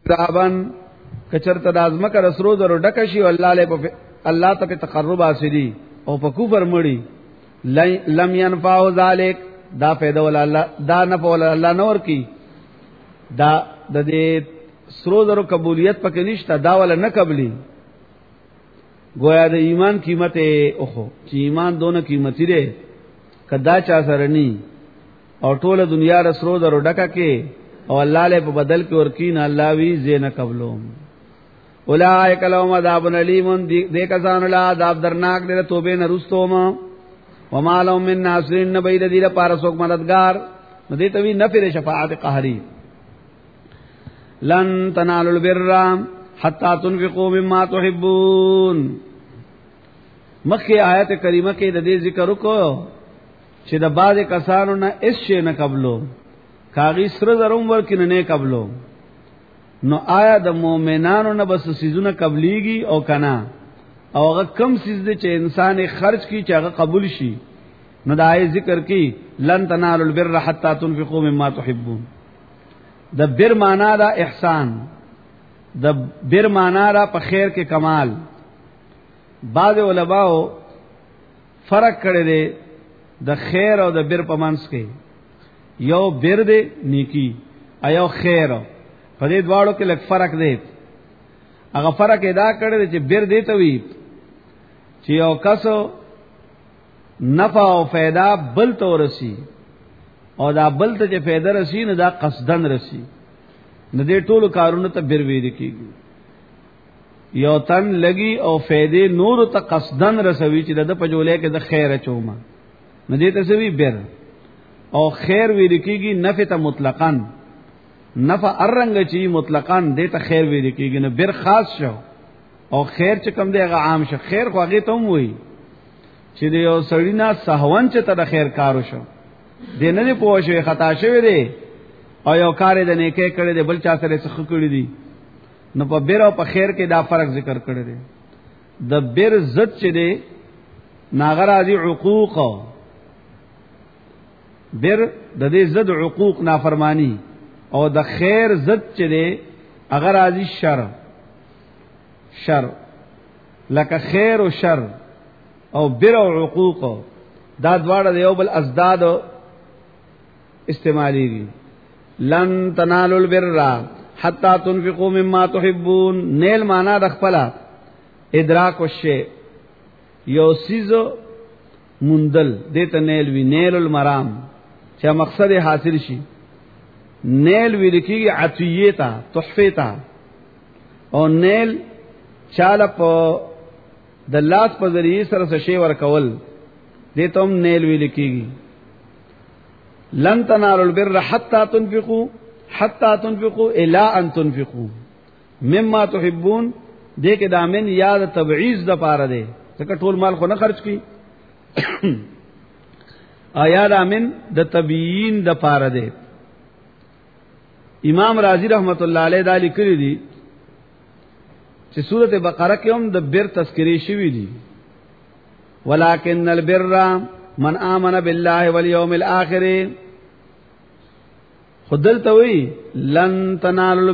ذابن کچرته د ازمکه رسرو درو ډکشي الله ته په تقرب حاصلي او په کفر مړي لم ينفعه ذلك دا پیدا ول الله دا نه په الله نور کی دا د دې سرو درو قبولیت پکې نشته دا ول نه قبلي گویا د ایمان قیمت اوخو چې ایمان دونه قیمتي دی کدا چا سره ني او ټوله دنیا رسرو درو ډکا کې او الله له په بدل کې ورکین الله وی زین قبلهم اولائک لهم عذاب الیم دې کسان له عذاب درناک دې توبه نه رستوم وما لهم من ناصرین نبید دې لپاره څوک مددگار نو دې ته وی نفر شفاعت قهری لن تنالوا البر حتا تنفقوا مما تحبون مکه آیت کریمه کې د دې ذکر وکړو چې د بعض کسانو نه اس شی نه قبلو کاغی سره زروم ورکینه نه قبلو نو آیا د مؤمنانو نه بس سيزونه قبليږي او کنا او هغه کم سيز دي چې انسان خرج کی چې هغه قبول شي نو د آیت ذکر کی لن تنالوا البر حتا تنفقوا مما تحبون د بر معنا دا احسان د بر معنا را په خیر کې کمال بعض علماء فرق کړی دی د خیر او د بر په منځ کې یو بر دی نیکی ایو خیر په دې دواړو کې لږ فرق دی هغه فرق ادا کړی چې بر دی ته وی چې یو کسو نفع او فائدہ بل تو رسی او دا بل ته چې فائدہ رسی نه دا قصدن رسی نه دې ټولو کارونو ته بر وی کیږي یو تن لګي او فائدې نور ته قصدن رسوي چې د پجولې کې د خیر چوما نه دې ته سوي بر او خیر وی کیږي نفع ته مطلقاً نفع ارنګ چی مطلقاً دې ته خیر وی کیږي نه بر خاص شو او خیر چې کوم دی هغه عام شو خیر خو هغه ته وي چې دی یو سړی نه سهون چې ته د خیر کارو شو دې نه پوه شو خطا شوی دی او یو کار دې نه کې کړی دی بل چا سره څه کړی دی نو په بر او په خیر کې دا فرق ذکر کړی دی د بر ضد چې دی ناغرازی عقوق بر د دې ضد عقوق نافرمانی او د خیر ضد چې دی اگر ازي شر لکه خیر او شر او بر او عقوق دا دواړه د یو بل ازداد استعماليږي لن تنالوا البر حتا تنفقوا مما تحبون نیل معنا د خپل ادراک والشی یو سیزو مندل دته نیل وی نیل المرام چې مقصد حاصل شي نیل وی لکیږي عطیه تا تحفه تا او نیل چاله په د لاس په ذریعہ سره شی ورکول دته هم نیل وی لکیږي لن تنالوا البر حتا تنفقوا الى ان تنفقوا مما تحبون دې کې دامن یاد تبعیض د پاره دی ځکه ټول مال خو نه خرج کی آیا دامن د تبیین د پاره دی امام رازی رحمت الله علیه دا لیکلی دي چې سورته بقره کې هم د بر تذکری شوی دي ولکن البر من آمن بالله والیوم الاخر خدل توي لن تنالوا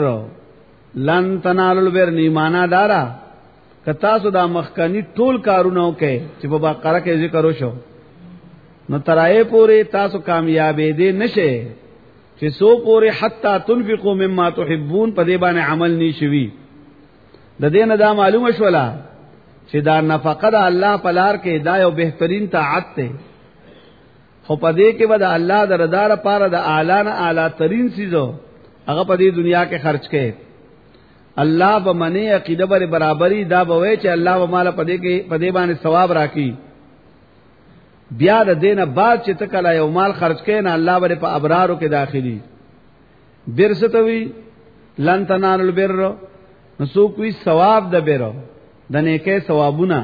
البر نی معنا دارا کتا سو دا مخکنی ټول کارونه کوي چې په بقره کې ذکر وشو نو ترای پوره تاسو کامیابې دي نشه چې سو پوره حتا تنفقوا مما تحبون په دې باندې عمل نشوي د دې نه دا معلومه شولا چې دا نفقه د الله په لار کې دا یو بهترین طاعت ده خو په دې کې به د الله د رضا لپاره د اعلان اعلی ترین سيزو هغه په دې دنیا کې خرج کړي الله به منی عقیده بر برابرۍ دا به وای چې الله به مال په دې کې په دې باندې ثواب راکړي بیا د دینه بعد چې تکلا یو مال خرج کړي نه الله به په ابرارو کې داخلي بر ستوي لن تنالوا البر نو کوئی ثواب د بر د نیکه ثوابونه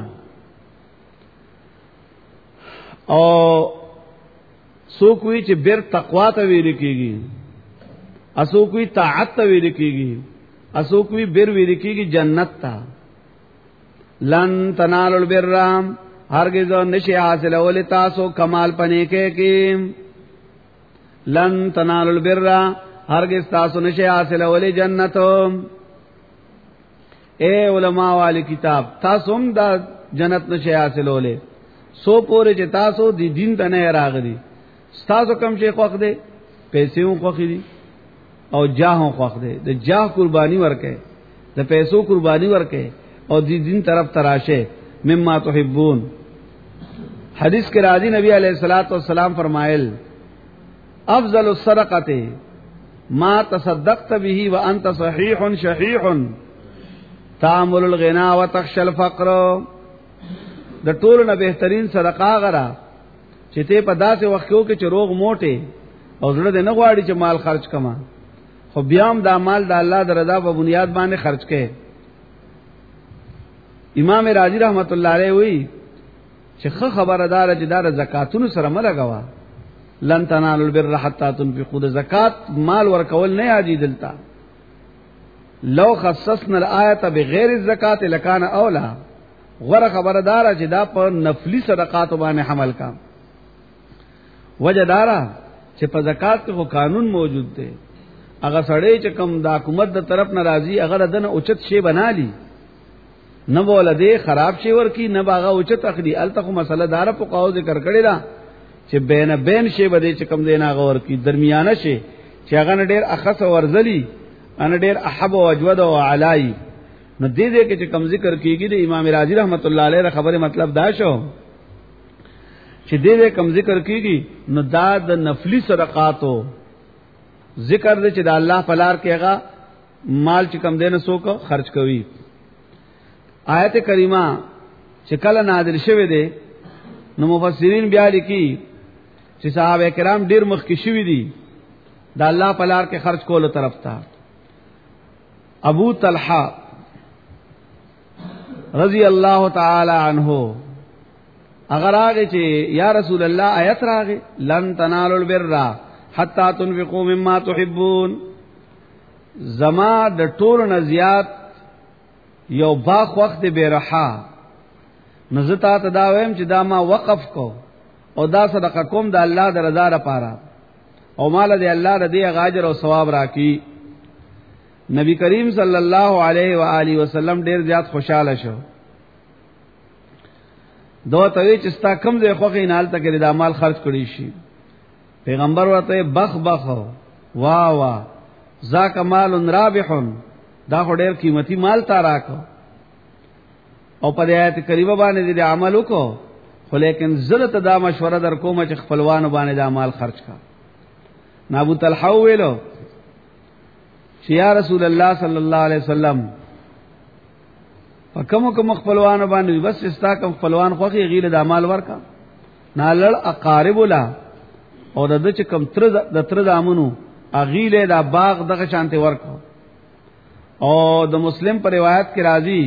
او سو کوئی چې بر تقوا ته ویل کیږي اسو کوئی طاعت ته ویل کیږي اسو کوئی بر ویل کیږي جنت ته لن تنالوا البر هرگز نشي حاصل ول تاسو کمال پنه کې لن تنالوا البر هرگز تاسو نشي حاصل ولې جنت. اے علماء والی کتاب تاسو هم دا جنت نشي حاصل ولې سو پورې چې تاسو دی دین ته نه راغلي. تاسو کم شي خوښ دي، پیسې هم خوښ دي او جاه هم خوښ دي. د جاه قرباني ورکه، د پیسو قرباني ورکه او دی دین طرف تراشه. مما تحبون حدیث کے راضی نبی علیہ الصلوۃ والسلام فرمائل افضل الصدقه ما تصدقت به وانت صحيح شحيح تعمل الغنا وتخشى الفقر. د ټولو نه بهترین صدقه غره چې ته په داسې وخت کې چې روغ موټه او زړه دې نه غواړي چې مال خرج کما، خو بیا هم دا مال د الله د رضا په بنیاد باندې خرج کړي. امام رازی رحمت الله علیه وی چې خبردار چې دا زکاتونو سره ملګوا لن تنالوا البر حتى تنفقوا. د زکات مال ورکول نه یادی دلتا. لو خصصنا الآیه بغیر الزکات لکان اولا. غره خبردار چې دا په نفلی صدقات باندې حمل کا. وجدارا چې په زکات کې قانون موجود دی. هغه سړی چې کوم د حکومت د طرف ناراضي هغه دنه اوچت شی بنالي، نه ولده خراب شی ورکی نه باغه اوچت اخلي. الته مسله دار په قاو ذکر کړی دا چې بین شی بده چې کوم دینه غور کی درمیانه شی چې هغه ډیر اخص ورزلی ان ډیر احب او اجود او علای. نو دې کې چې کوم ذکر کیږي د امام رازی رحمت الله علیه خبره مطلب دا شو چې دې کوم ذکر کیږي نو دا د نفلی صدقاتو ذکر دې چې د الله په لار کې هغه مال چې کوم دینه سوک خرج کوي. آیت کریمه چې کله نازل شوه دي نو مفسرین بیا لیکي چې صحابه کرام ډیر مخکې شوي دي د الله په لار کې خرج کولو طرف ته. ابو طلحه رضی الله تعالی عنہ اگر آگے چې یا رسول الله آیت راغی لن تنالوا البر حتا تنفقوا مما تحبون. زما د ټول نه زیات یو باغ وخت بیرحا نزتا تداویم چې دا ما وقف کو او دا صدقه کوم د الله د رضا لپاره او مال دی الله د دې اجر او ثواب راکې. نبی کریم صلی الله علیه و آله وسلم ډیر زیات خوشاله شو. دو ته چې ستا کم ځای خوخه نال تک د مال خرج کړی شي. پیغمبر ورته بخ وا وا ذاک مال رابح، دا خو ډیر قیمتي مال تا راکو او په آیت کریمه باندې دې عمل وکړو. خو لیکن زړه ته دا مشوره در کوم چې خپلوان باندې دا مال خرج کا. ابو طلحه ویلو چې یا رسول الله صلی الله علیه وسلم کوم خپلوان باندې بس استا کوم خپلوان خوخي غیله د مال ورکا نالل اقارب لا او د چې کوم تر د امنو اغیله دا باغ دغه شانته ورکو. او د مسلم پر روایت کې راځي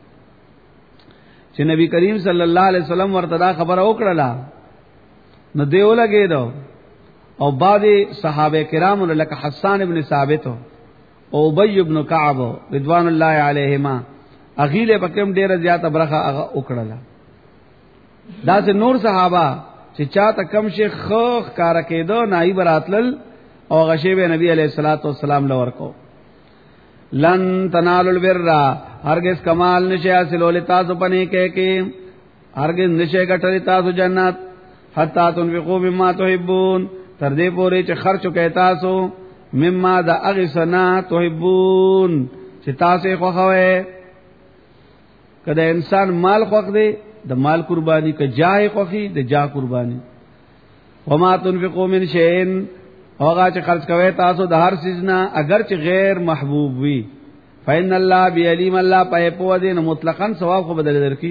چې نبی کریم صلی الله علیه وسلم ورته دا خبره وکړه نو دیو لګیدو او بعد صحابه کرام لکه حسان ابن ثابت او ابی ابن کعب رضوان الله علیهما اغیله پکم ډیره زیاته برخه وکړه. دا چې نور صحابه چې چاته کم شي خوخ کار کېدو نای براتل او غشیب نبی علیہ الصلوۃ والسلام لور کو. لن تنالوا البر هرگز کمال نشه حاصلول تاسو پنه کې هرگز نشه ګټل تاسو جنت حتا تنفقوا مما تحبون تر دې پورې چې خرچ وکړئ تاسو مما دا اغسنا تحبون چې تاسو خوښوي. کله انسان مال خوښ دی د مال قرباني، که جاه خوښي د جاه قرباني. وما تنفقوا من شيء هغه چې خرج کوي تاسو د هر چیز نه اگر چې غیر محبوب وي فإن الله بعلیم، الله په پوه دی نو مطلقاً ثواب خو بدل درکې.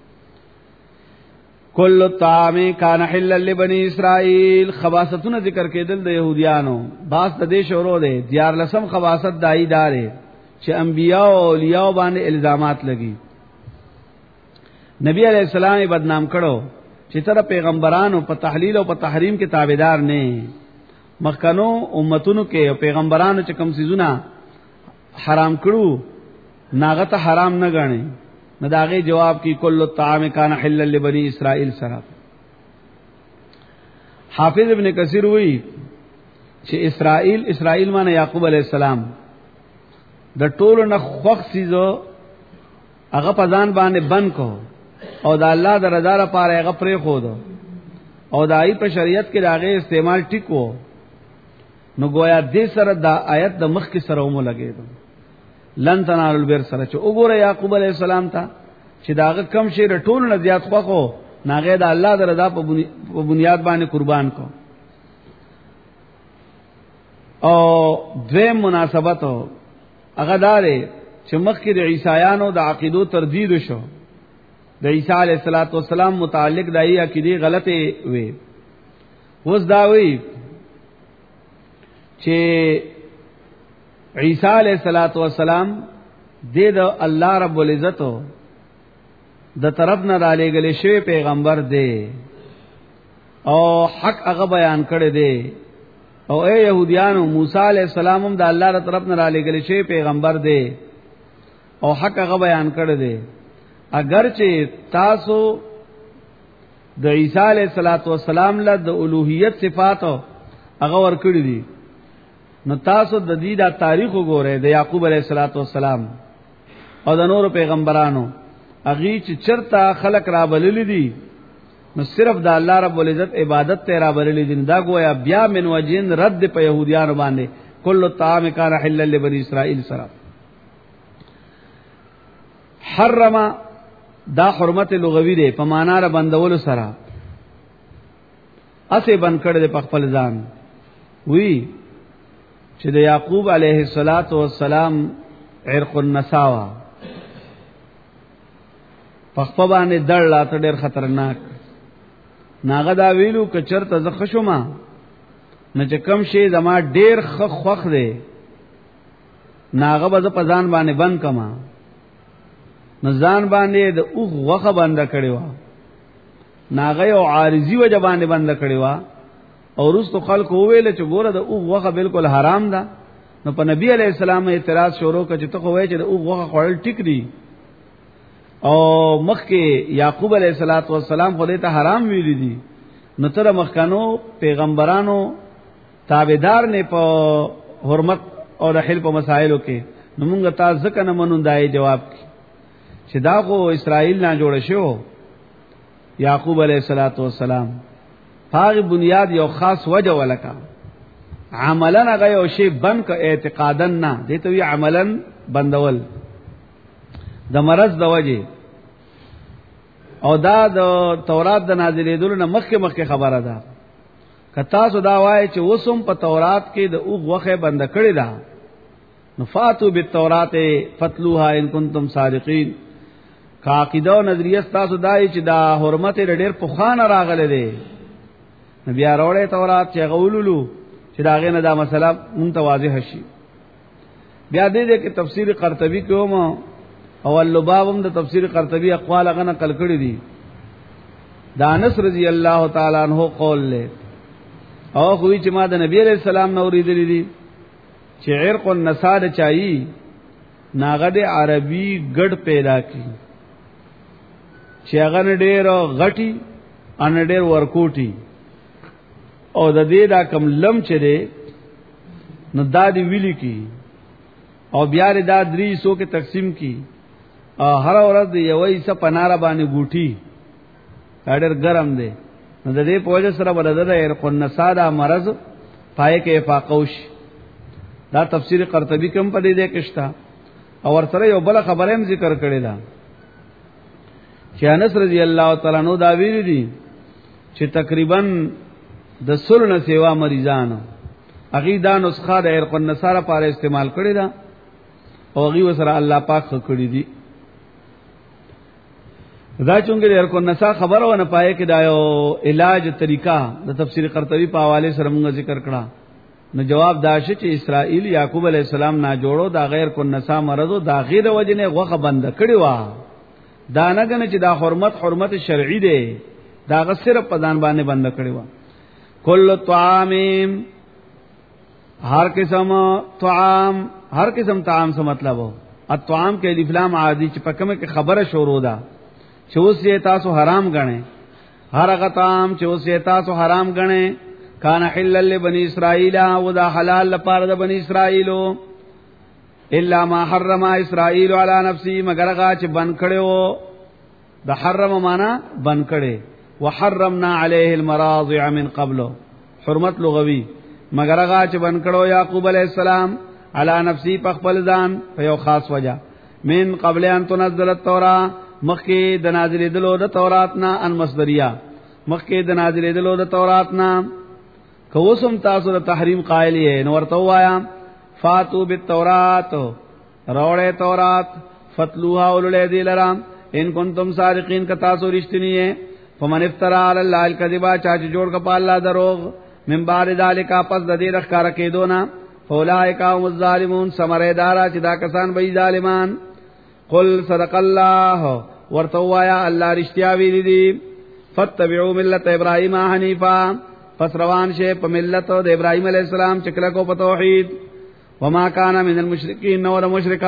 کل الطعام کان حلا لبنی اسرائیل. خباستونه ذکر کېدل د يهوديانو باس د دې شورو دی. دیار لسم خباست دای دارې چې انبیاء او اولیاء باندې الزامات لګي. نبی علیہ السلام بدنام کړو چې تر پیغمبرانو په تحلیل او په تحریم کې تابعدار نه. مخکنو امتونو کې پیغمبرانو چې کوم سيزونه حرام کړو ناغه ته حرام نه غاڼي. نو داغه جواب کی کل الطعام کان حلل لبنی اسرائیل سره. حافظ ابن کثیر وی چې اسرائیل معنی یعقوب علیہ السلام د ټولو نه خوښ سيزو هغه په ځان باندې بند کو او د الله د رضا لپاره هغه پرې خو دو او د ای په شریعت کې راغې استعمال ټیکو نو گویا دې سره دا آیت د مخ کې سره ومو لګېدو لن تنالوا البر سره چې وګوره یعقوب علیہ السلام ته چې داغه کم شی رټول نه زیات خوخو ناغه د الله د رضا په بنیاد باندې قربان کو او دویم مناسبت هغه داري چې مخکې د عیسایانو د عقیدو تردید شو د عیسی علیہ السلام متعلق دای عقیده غلطه وي اوس دا وی چې عیسی علیہ السلام د الله رب العزت د طرف نه را لېږل شوی پیغمبر دی او حق هغه بیان کړی دی او اے يهوديانو موسی علیہ السلام هم د الله تر طرف نه را لېږل شوی پیغمبر دی او حق هغه بیان کړی دی اگر چې تاسو د عیسی علیہ السلام له د الوهیت صفات هغه ورکړي دي نو تاسو د دې د تاریخ وګورئ د یعقوب علیہ السلام او د نور پیغمبرانو اغي چې چرتا خلق را بلل دي نو صرف د الله رب العزت عبادت ته را بلل دي دا گویا بیا من وجین رد په يهوديانو باندې کل طعام کان حلل لبنی اسرائیل سره حرم دا حرمت لغوی دی په معنا را بندول سره اسه بند کړي په خپل ځان وی چې د یعقوب علیه السلام عرق النساوا په خپل باندې دړ لاته ډېر خطرناک ناغه دا ویلو ک چرته ز خشوما نه چې کم شي زما ډېر خوخ دی ناغه به په ځان باندې بند کما نزان باندې د اوغ وخه بند کړي وا ناغه او عارضی وجه باندې بند کړي وا او رستو خلق ویل چې ګوره د اوغ وخه بالکل حرام ده نو په نبی علی السلام اعتراض شروع کړي چې ته خو وای چې د اوغ وخه خورل ټیک دي او مخکې یعقوب علیہ السلام خو دې ته حرام ویل دي نو تر مخکانو پیغمبرانو تابعدار نه په حرمت او د حل په مسائلو کې نو موږ تاسو ځکه نه مونږ دای جواب چې دا خو اسرائیل نه جوړ شو یعقوب علیہ السلام هغه بنیاد یو خاص وجه ولکا عملاً هغه یو شی بند ک اعتقادا نه دې ته وی عملاً بندول د مرض د وجه او دا د تورات د نازلېدلو نه مخکې خبره ده کتا سو دا وای چې وسم په تورات کې د اوغ وخه بند کړی ده نفاتو بالتورات فتلوها ان کنتم صادقین کا عقیده او نظریه تاسو دای چې دا حرمت ډېر په خانه راغله دي نبی اروړې تورات چې غولولو چې داغه نه دا مسله متواضح شي بیا دې کې تفسیر قرطبی کوم او اللبابم د تفسیر قرطبی اقوال غن نقل کړی دي دا انس رضی الله تعالی عنہ قول له او خو چې ما د نبی علیہ السلام نو ریدلی دي چې عرق النساء چایي ناغه د عربي ګډ پیدا کی چې هغه ډېر غټي ان ډېر ورکوټي او د دې دا کم لم چې ده نو دا دی ویلی کی او بیا دا درې سو کې تقسیم کی هر ورځ یوې څه پناره باندې ګوټي ډېر ګرم دی نو د دې په وجه سره ولدل عرق النساء دا مرض پای کې افاقوش دا تفسیر قرطبی کوم په دې کېشتا او ورسره یو بل خبره هم ذکر کړی دا چې انس رضی الله تعالی عنہ دا ویل دي چې تقریبا د سل نه سیوا مریضانو هغه دا نسخه د عرق النساء لپاره استعمال کړی دا او هغه وسره الله پاک کړی دي دا چونګې د عرق النساء خبره ونه پائے کې دا یو علاج طریقہ د تفسیر قرطبی په حواله سره موږ ذکر کړه نو جواب داشه چې اسرائیل یعقوب علیہ السلام نه جوړو دا غیر کو نساء مرضو دا غیر وجنه غوخه بند کړی وا دا نه غنه چې دا حرمت شرعي دی دا غ صرف په ځان باندې بند کړی وا کل طعام هر قسم طعام څه مطلب هو الطعام کې الف لام عادي چې پکمه کې خبره شروع ده چې اوس یې تاسو حرام غنئ هر هغه طعام چې اوس یې تاسو حرام غنئ کان حلل لبنی اسرائیل و دا حلال لپاره د بنی اسرائیلو الا ما حرم اسرائیل علی نفسی مگر هغه چې بن کړو د حرم معنا بن کړي وحرمنا علیه المراضع من قبل حرمت لغوی مگر هغه چې بن کړو یعقوب علیہ السلام علی نفسی په خپل ځان په یو خاص وجہ من قبل ان تنزل التوراۃ مخکې د نازلې دلو د تورات نه ان مصدریه مخکې د نازلې دلو د تورات نه کوسم تاسو د تحریم قائل یې نو ورته وایا فاتو بالتورات روړې تورات فتلوها ولل لرام ان کنتم صادقین ک تاسو رښتینی یې فمن افترا علی الله الکذبا چا چې جوړ کپا الله دروغ من بعد ذالک پس د دې رخکار کېدو نه اولئک هم الظالمون سمره دارا چې دا کسان به ظالمان قل صدق الله ورته وایا الله رښتیا ویلي دي فتبعوا ملت ابراهیم حنیفا پس روان شه په ملت د ابراهیم علی السلام چې کله کو په توحید وما کان من المشرکین نو د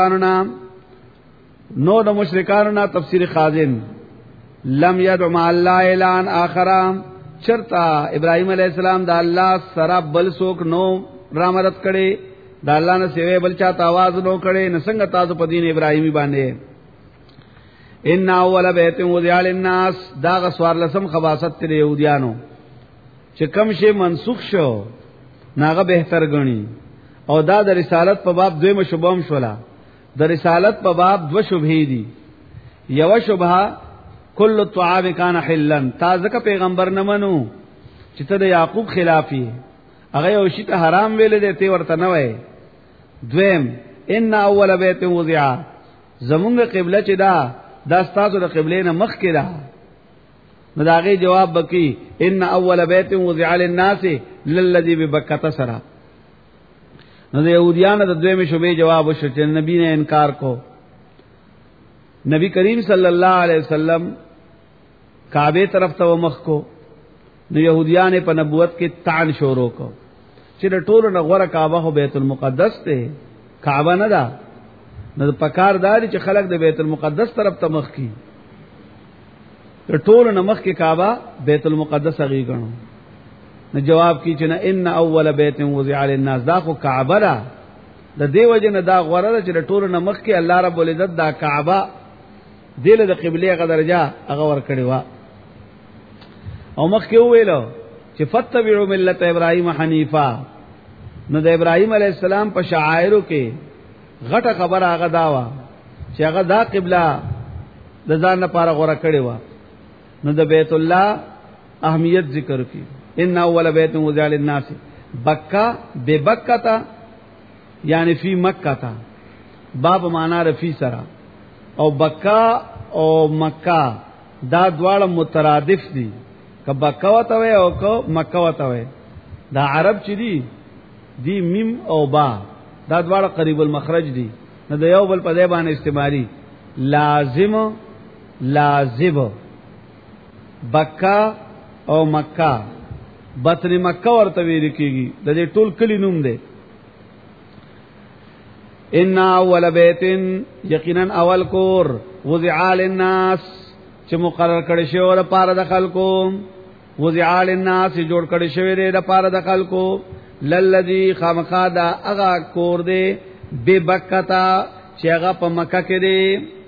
مشرکانو تفسیر خازن لم يدع مع الله الا اخر چرتا ابراهیم علی السلام د الله سره بل څوک نو رامرت کړي د الله نه سیوی بل چا आवाज نو کړي نسنګ تاسو په دین ابراهیمی باندې ان اول بیت وضع للناس دا غسوار لسم خباست ته يهوديانو چې کم شي منسوخ شو ناغه بهتر غني او دا د رسالت په باب دویمه شوبهم شولا د رسالت په باب دو شبهه دي یو شبهه کل الطعام کان حلا تازه پیغمبر نه منو چې ته د یعقوب خلافی هغه یو شی ته حرام ویل دي ته ورته نه وای دویم ان اول بیت وضع زمونږ قبله چې دا ستاسو د قبله نه مخ کې ده نو داغه جواب بکی ان اول بیت وضع للناس للذي ببکه سرا نو د يهوديانو د دویمه شوبې جواب وشو چې نبی نے انکار کو نبی کریم صلی الله علیه وسلم کعبه طرف ته مخ کو نو يهوديان په نبوت کې طعن شروع کو چې د ټولو نغوره کعبه هو بیت المقدس ته کعبه نه ده نو پکاردار چې خلک د بیت المقدس طرف ته مخ کی د ټولو نمخ کې کعبه بیت المقدس هغه غنو نو جواب کی چې نه ان اول بیت وضع للناس دا خو کعبه ده د دیو جن دا غوړه چې د ټولو نمخ کې الله رب العزت دا کعبه دله د قبله غ درجه هغه ور کړی و او مخ کې ویلو چې فتبعوا ملت ابراهیم حنیفا نو د ابراهیم علی السلام په شعائرو کې غټه خبره هغه داوا چې هغه دا قبله د ځان لپاره غوړه کړی و نو د بیت الله اهمیت ذکر کی ان اول بیت وضع للناس بکا ببکہ تا یعنی فی مکہ تا باب معنا رفی سرا او بکا او مکہ دا دواړه مترادف دي که بکا وته او که مکہ وته دا عرب چي دي میم او با دا دواړه قریب المخرج دي نو د یو بل په ځای باندې استعمالي لازم بکا او مکہ بطن مکہ ورته ویل کیږي د دې ټول کلی نوم دی ان اول بیت یقینا اول کور وضع للناس چې مقرر کړي شو لپاره د خلکو وضع للناس جوړ کړي شوی دی لپاره د خلکو للذي خامخادا اغا کور دی ببکتا چې هغه په مکه کې دی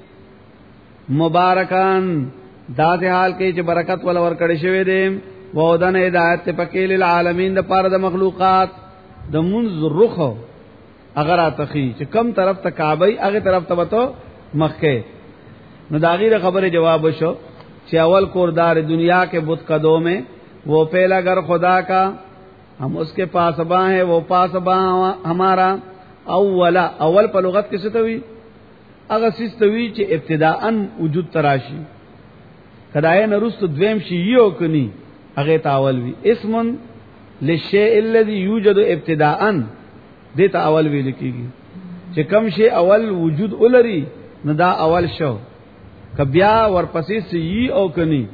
مبارکان دا د حال کې چې برکت ول ور کړي شوی دی وودن ہدایت پکې للعالمین د پاره د مخلوقات د منذ رخ اگر اتخی چې کم طرف ته کعبه هغه طرف ته وته مکه نو دا غیر خبره جواب شو چې اول کوردار دنیا کے بت قدوں میں وہ پہلا گھر خدا کا ہم اس کے پاسباں ہیں وہ پاسباں ہمارا اول په لغت کې څه ته وی هغه څه ته وی چې ابتداءً وجود تراشی کداې نرست دویم شی یو کني هغه تاول وی اسم للشیء الذي يوجد ابتداءً دې تاول وی لکېږي چې کوم شی اول وجود ولري نو دا اول شو کبیا ورپسې سی او کني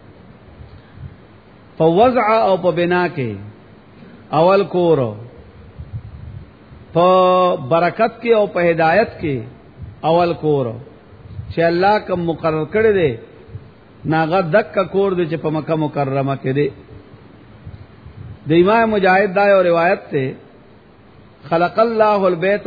فوضع او په بنا کې اول کورو په برکت کې او په هدایت کې اول کورو چې الله کوم مقرر کړی دی ناغه دک کور دی چې په مکه مکرمه کې دی د امام مجاهد دا یو روایت ته خلق الله البیت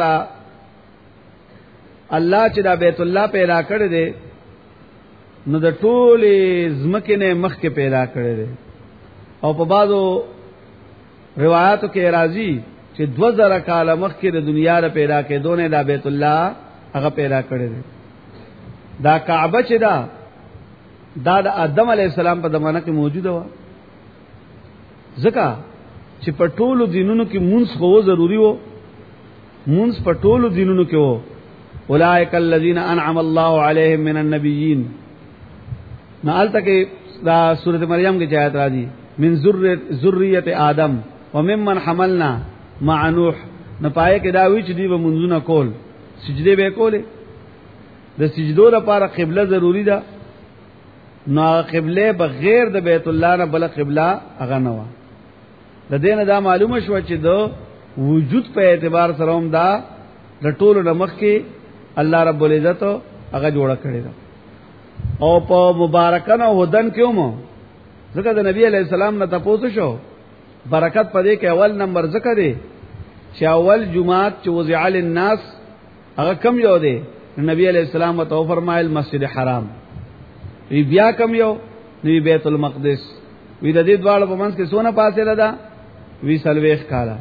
الله چې دا بیت الله پیدا کړی دی نو د ټولې زمکه نه مخ کې پیدا کړی دی او په بعضو روایتو کې راځي چې 2000 کال مخکې د دنیا را پیدا کېدو نه دا بیت الله هغه پیدا کړی دی. دا کعبه چې دا د آدم علی السلام په زمانہ کې موجوده و ځکه چې په ټولو دینونو کې مونږ خو ضروری وو مونږ په ټولو دینونو کې وو اولئک الذین انعم الله علیهم من النبیین نالته کې دا سورۃ مریم کې آیت راځي من ذریه آدم وممن حملنا مع نوح نه پای کې دا وی چې دی به منځونه کول سجده به کوله د سجدو لپاره قبله ضروری ده نو قبله بغیر د بیت الله نه بل قبله هغه نه و د دین دا معلومه شو چې دو وجود په اعتبار سره هم دا د ټولو نمخ کې الله رب العزت هغه جوړ کړی دا او په مبارکانه هدن کې مو ځکه د نبی علی السلام نه تاسو شو برکت پدې کې اول نمبر ذکر دی چې اول جمعات چې وضع للناس هغه کم یو دی نبی علیہ السلام تو فرمایل مسجد حرام وی بیا کم یو نبی بیت المقدس وی د دې دواړو په منځ کې سونه پاسه ده وی سلويخ کالا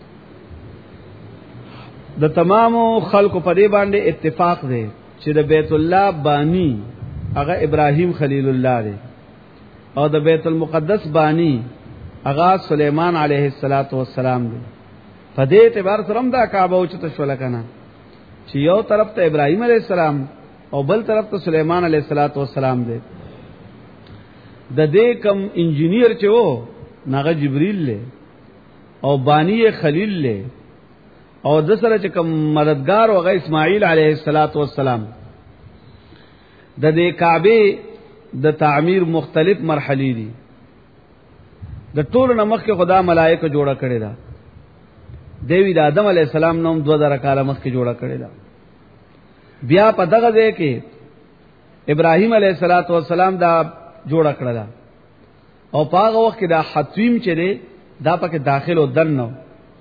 د تمامو خلکو په دې باندې اتفاق دی چې د بیت الله بانی هغه ابراهیم خلیل الله دی او د بیت المقدس بانی هغه سليمان علیه السلام دی په دې اعتبار سره دا کعبه او چته شول کنه چې یو طرف ته ابراهیم علیه السلام او بل طرف ته سليمان علیه السلام دی د دې کم انجینیر چې وو ناغه جبرئیل له او بانی خلیل له او د سره چې کم مددگار وغه اسماعیل علیه السلام د دې کعبه د تعمیر مختلف مرحلې دي د ټولو نمخ کې خدا ملائکه جوړه کړی دا دیوی د آدم علی السلام نوم 2000 کال مخکې جوړه کړی دا بیا په دغه ځای کې ابراهیم علیه السلام دا جوړه کړل او په هغه وخت کې دا حتویم چې دی دا پکې داخل او دنو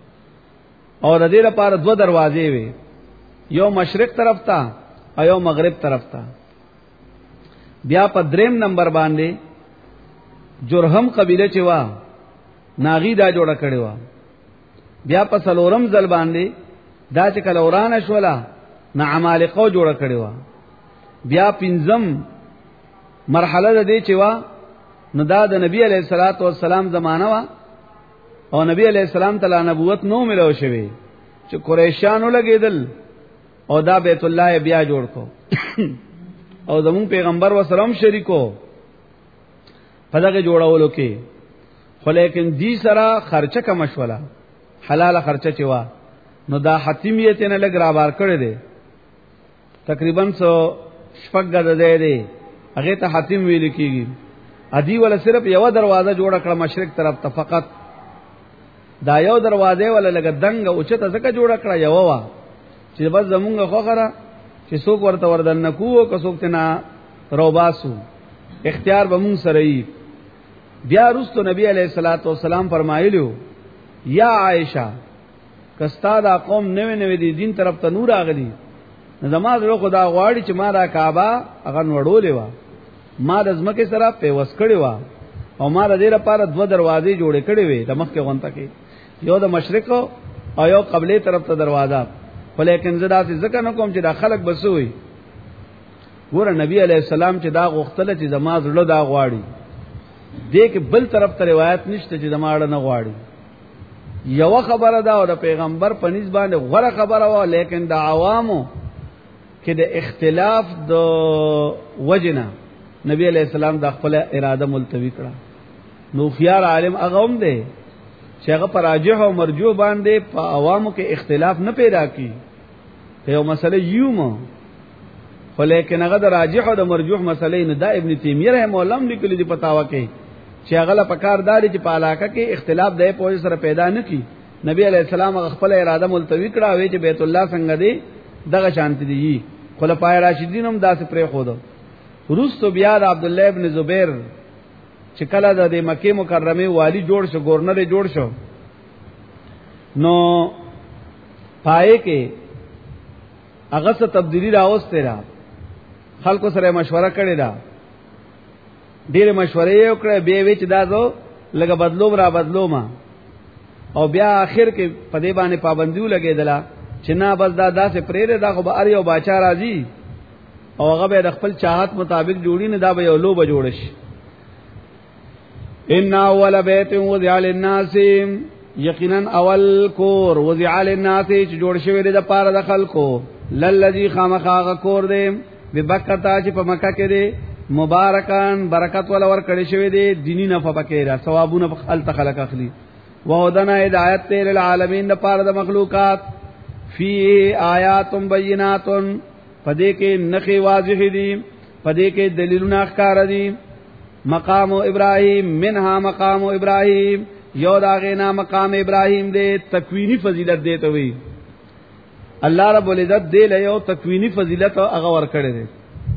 او د دې لپاره دوه دروازې وي یو مشرق طرف ته او یو مغرب طرف ته بیا په دریم نمبر باندې جرهم قبیله چې وا ناغي دا جوړه کړی و بیا په سلورم ځل باندې دا چې کله ورانه شولا نه عمالقه جوړه کړی و بیا پنځم مرحله د دې چې وا نو دا د نبی علیہ الصلوۃ والسلام زمانہ وا او نبی علیہ السلام تعالی نبوت نو ملو شوی چې قریشانو لګیدل او دا بیت الله بیا جوړ کو او زمون پیغمبر وسلام شریکو په دغه جوړولو کې خو لیکن دې سره خرچه کم شولا حلاله خرچه چوا نو دا حتیمیت نه لګ را بار کړی دی تقریبا 100 شپږ غده دی هغه ته حتیم ویل کیږي ادي ولا صرف یو دروازه جوړ کړه مشرق طرف ته فقط دا یو دروازه ولا لګ دنګ او چته زکه جوړ کړه یو وا چې بس زمونږ خو خره چې څوک ورته وردن نکو او که څوک تنا روباسو اختیار به مون سره ای بیا رستو نبی علیہ الصلوۃ والسلام فرمایلیو یا عائشہ کستا دا قوم نوې دی دین طرف ته نور اغلی نماز له خدا غواړي چې ما دا کعبه هغه وړولې و ما د ځمکه سره په وس کړی و او ما د دې لپاره دوه دروازې جوړې کړې وې د مخ کې غونټه کې یو د مشرق او یو قبله طرف ته دروازه ولیکن زدا ځکه نه کوم چې دا خلک بسوي ګوره نبی علیہ السلام چې دا غوښتل چې نماز له دا غواړي دې کې بل طرف ته روایت نشته چې نماز نه غواړي یو خبره دا او د پیغمبر په نسبت باندې غوړه خبره و لیکن د عوامو کې د اختلاف د وجنه نبی علیہ السلام د خپل اراده ملتوی کړه نو خيار عالم هغه هم دی چې هغه پر راجح او مرجوح باندې په عوامو کې اختلاف نه پیدا کی یو مسله یوم خو لیکن هغه د راجح او د مرجوح مسلې نه دا ابن تیمیه رحم الله هم لیکلي دی پتاوه کې چې هغه لا پکارداري چې په علاقه کې اختلاف د پوهې سره پیدا نه کی نبی علیہ السلام خپل اراده ملتوی کړه وی چې بیت الله څنګه دی دغه شانتی دی خلفای راشدین هم داسې پرې خو دو روستو بیا د عبد الله ابن زبیر چې کله د مکه مکرمه والی جوړ شو گورنر جوړ شو نو پای کې هغه څه تبدیلی راوسته را خلکو سره مشوره کړې ده ډېر مشورې وکړې به وچ دازو لګه بدلوم را بدلوم او بیا اخر کې په دې باندې پابندیو لګېدله چې نه بس دا داسې پرېره دا خو به ار یو باچا راځي او هغه به د خپل چاهت مطابق جوړی نه دا به یو لوبه جوړ شي ان اول بیت وضع للناس یقینا اول کور وضع للناس چې جوړ شوی دی د پاره د خلکو للذي خامخا کور دی ببکتا چې په مکه کې دی مبارکان برکت ول ور کړی شوی دی دینی نه فبکیرا ثوابونه خلق اخلي وهدنا هدایت للعالمین د پاره د مخلوقات فی آیات بینات پدې کې نخي واضح دي پدې کې دلیلونه ښکار دي مقام ابراهیم منها مقام ابراهیم یو داغه نا مقام ابراهیم دې تکوینی فضیلت دې ته وی الله رب العزت دې له یو تکوینی فضیلت هغه ور کړی دي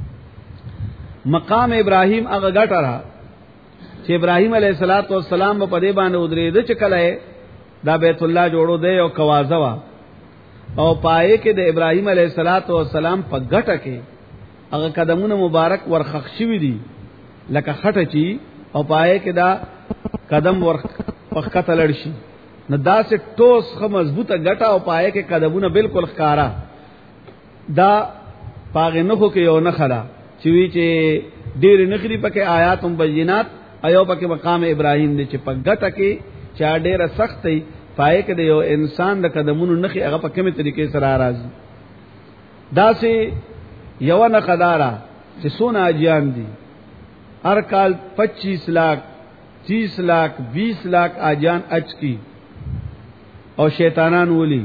مقام ابراهیم هغه ګټره چې ابراهیم علیه السلام په دې باندې ودرېد چې کله دا بیت الله جوړو دی او کوازه وا او پائے کې د ابراهیم علیه السلام په ګټه کې هغه قدمونه مبارک ورخښ شوی دي لکه خټه چی او پائے کې دا قدم ورخښه لړ شي نو دا سه ټوس خه مضبوطه ګټه او پائے کې قدمونه بالکل ښکارا دا پاغه نخو کې یو نه خلا چې وی چې ډېر نخري پکې آیات بینات ایو پکې مقام ابراهیم دې چې په ګټه کې چا ډېر سخت دی پای کې د یو انسان د قدمونو نخي هغه په کومه طریقې سره راځي دا سه یو نه خدارا چې سونا اجیان دي هر کال 25 लाख 30 लाख 20 लाख اجان اچ کی او شیطانان ولی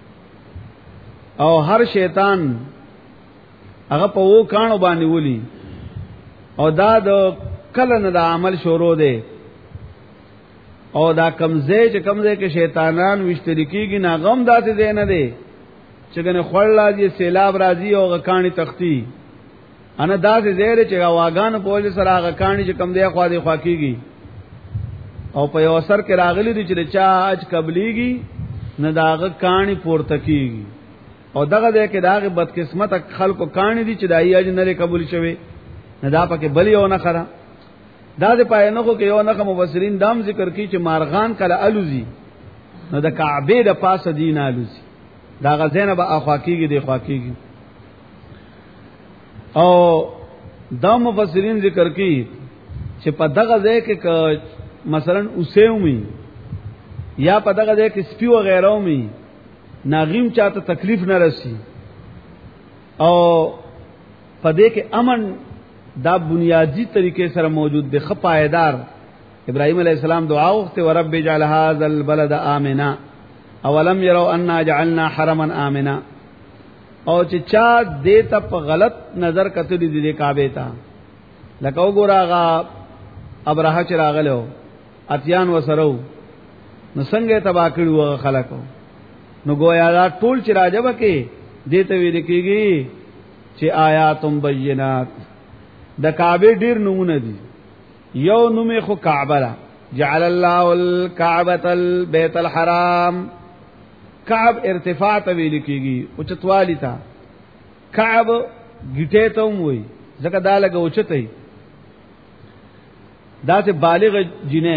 او هر شیطان هغه په وو کانو باندې ولی او دا د کله نه د عمل شروع دی او دا کمزې چې کمزې کې شیطانان وشترکیږي ناغم داسې دی نه دی چې ګنه خړ راځي سیلاب راځي او غکانی تختی انا داسې زیره چې واغان په سره غکانی چې کم دی خوا دی خوا کیږي او په یو اثر کې راغلي دي چې چا اج قبليږي نه داغه کانی پورته کیږي او دغه دې کې داغه بدقسمت خلکو کانی دي چې دای اج نه قبول شوي نه دا پکې بلی او نه خره دا د پاینغو کې یو نه مفسرین دام ذکر کوي چې مارغان کله الوزي نو د کعبه د پاسه دین الوزي دا غزنه به اخواکیږي د اخواکیږي او دا مفسرین ذکر کوي چې په دغه ځای کې مثلا اوسېومي یا په دغه ځای کې سپي و غیره ومي ناغیم چاته تکلیف نه رسی او په دې کې امن دا بنیادی طریقے سره موجود دی خپایدار ابراهیم علیہ السلام دعا وکړه ورب اجعل هذا البلد آمنا اولم يروا ان جعلنا حرما آمنا او چې چا دې ته په غلط نظر کتلی دي کعبه ته لکه وګوراغه ابراهه چې راغلو اتیان وسرو نو څنګه تبا کړو خلکو نو گویا دا ټول چې راځه کې دې ته ویل کېږي چې آیات بینات د کعبه ډیر نمونه دي یو نومه خو کعبه را جعل الله الكعبه البيت الحرام کعب ارتفاع ته ویل کیږي او چتوالی تا کعب گیټه ته وای ځکه دا لګه اوچته دا ته بالغ جنې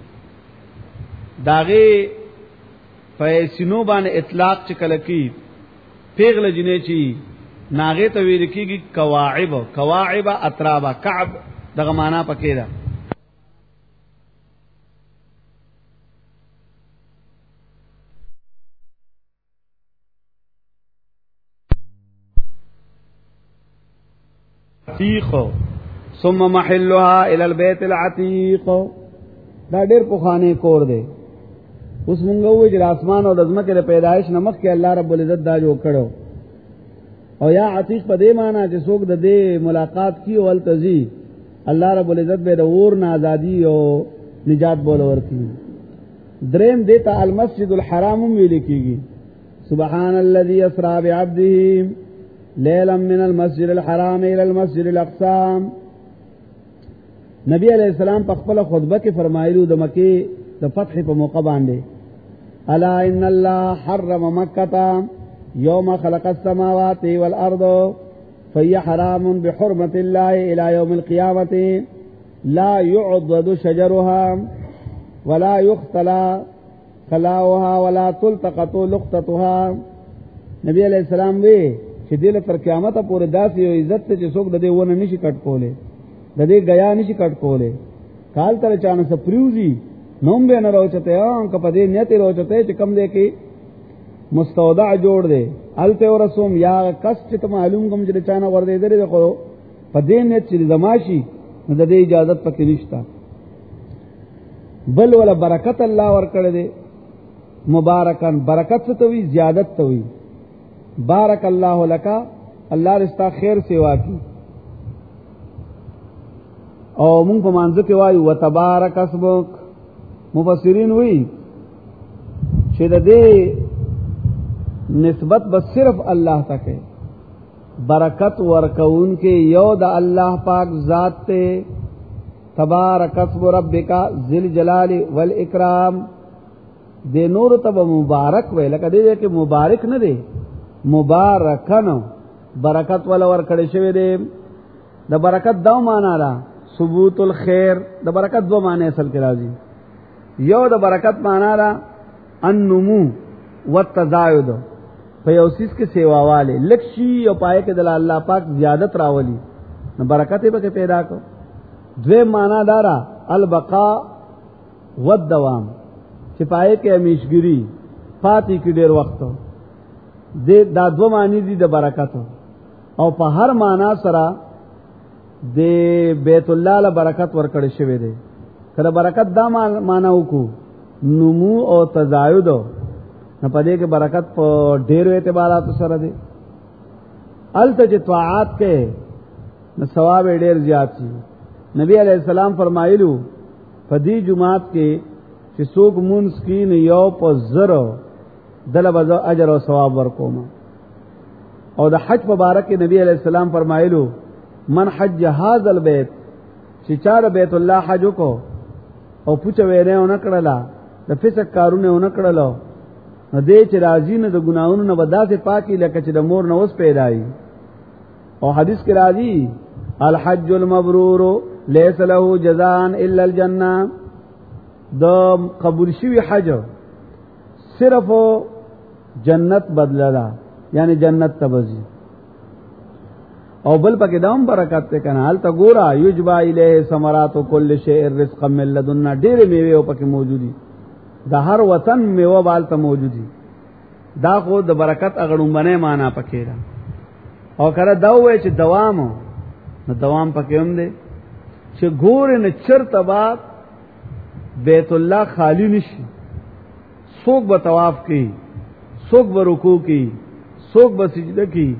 داغه فیسینو باندې اطلاق چکل کی پیغله جنې چی ناغه ته ویل کیږي کواعب اترابا کعب دغه معنا پکې ده عتیق ثم محلها الى البيت العتيق دا ډېر په خانه کور دی اوس مونږ وې چې اسمان او د ځمکې د پیدایش نمخ کې الله رب العزت دا جوړ کړو او یا عتیق په دې معنی چې څوک د دې ملاقات کی او التزی الله رب العزت به د اور نه ازادي او نجات بول ورکی دریم دیتا المسجد الحرام ویل کیږي سبحان الذي اسرا بعبده ليلا من المسجد الحرام الى المسجد الاقصى نبی علیہ السلام په خپل خطبه کې فرمایلو د مکه د فتح په موقع باندې الا ان الله حرم مکه یوم خلق السماوات والارض فهي حرام بحرمة الله الى يوم القيامه لا يعضد شجرها ولا يختلى خلاؤها ولا تلتقط لقطتها. نبی علیہ السلام وی چې دله تر قیامت پورې داسې یو عزت ته چې څوک د دې ونه نشي کټ کوله د دې غیا نشي کټ کوله کال تر چانه سپریوزی نوم به نه راوچته ان کپه دې نیت راوچته چې کم دې کې مستودع جوړ دے الته ورسوم یا کس چې معلوم کوم چې چانه ور دې درې کو په دې نیت چې زماشي د دې اجازه پکې نشتا بل ولا برکت الله ور کړې دې مبارکان برکت ته وی زیادت ته وی بارک الله لك الله رستا خیر سیوا کی او مونږ په مانځ کې وایو وتبارک اسمک مفسرین وی چې د دې نسبت بس صرف الله تک ہے برکت ورکون کے یو د اللہ پاک ذات تے تبارک اسم ربک ذل جلال والاکرام دے نور تب مبارک وے لکه دې کې مبارک نه دی مبارکن برکت ولا ور کړي شوی دی د برکت دو معنا را ثبوت الخير د برکت دو معنی اصل کې راځي یو د برکت معنا را النمو والتزايد په یو سیس کې سیوا والے لکشي او پای کې د الله پاک زیادت راولي نو برکت به پیدا کو دوی معنا دارا البقاء والدوام چې پای کې همیشګری پاتې کې ډیر وخت دا دو معنی دي د برکت او په هر معنا سره د بیت الله له برکت ورکړې شوی دی کله برکت دا معنا وکړو نمو او تزاید نو پدې کې برکت په ډېر اعتبارات سره دی الته چې طاعات کې نو ثواب ډېر زیات شي نبی علیہ السلام فرمایلو په دې جمعات کې چې څوک مونږ کې نه یو په زرو دله به اجر او ثواب ورکوم او د حج مبارک کې نبی علیہ السلام فرمایلو من حج هذا البيت چې چار بیت الله حج کو او پوښه وینه اون کړلا د فسق کارونه اون کړلو نو دې چې راځي نه د ګناونو نه بداسه پاکي لکه چې د مور نو اوس پیدای او حدیث کې راځي الحج المبرور ليس له جزاء الا الجنه د قبول شوی حج صرف جنت بدللا یعنی جنت تبزی او بل پکې دام برکات ته کنه حال تا ګورا یجبا الیه ثمرات کل شیء رزقا من لدنا ډېر میوه پکې موجودي د هر وطن میوه بالته موجودي دا خو د برکت اغړم باندې معنا پکې را او کړه دا وای چې دوام نو دوام پکې هم دی چې ګور نه چرته بعد بیت الله خالی نشي څوک به طواف کوي څوک به رکوع کوي څوک به سجده کوي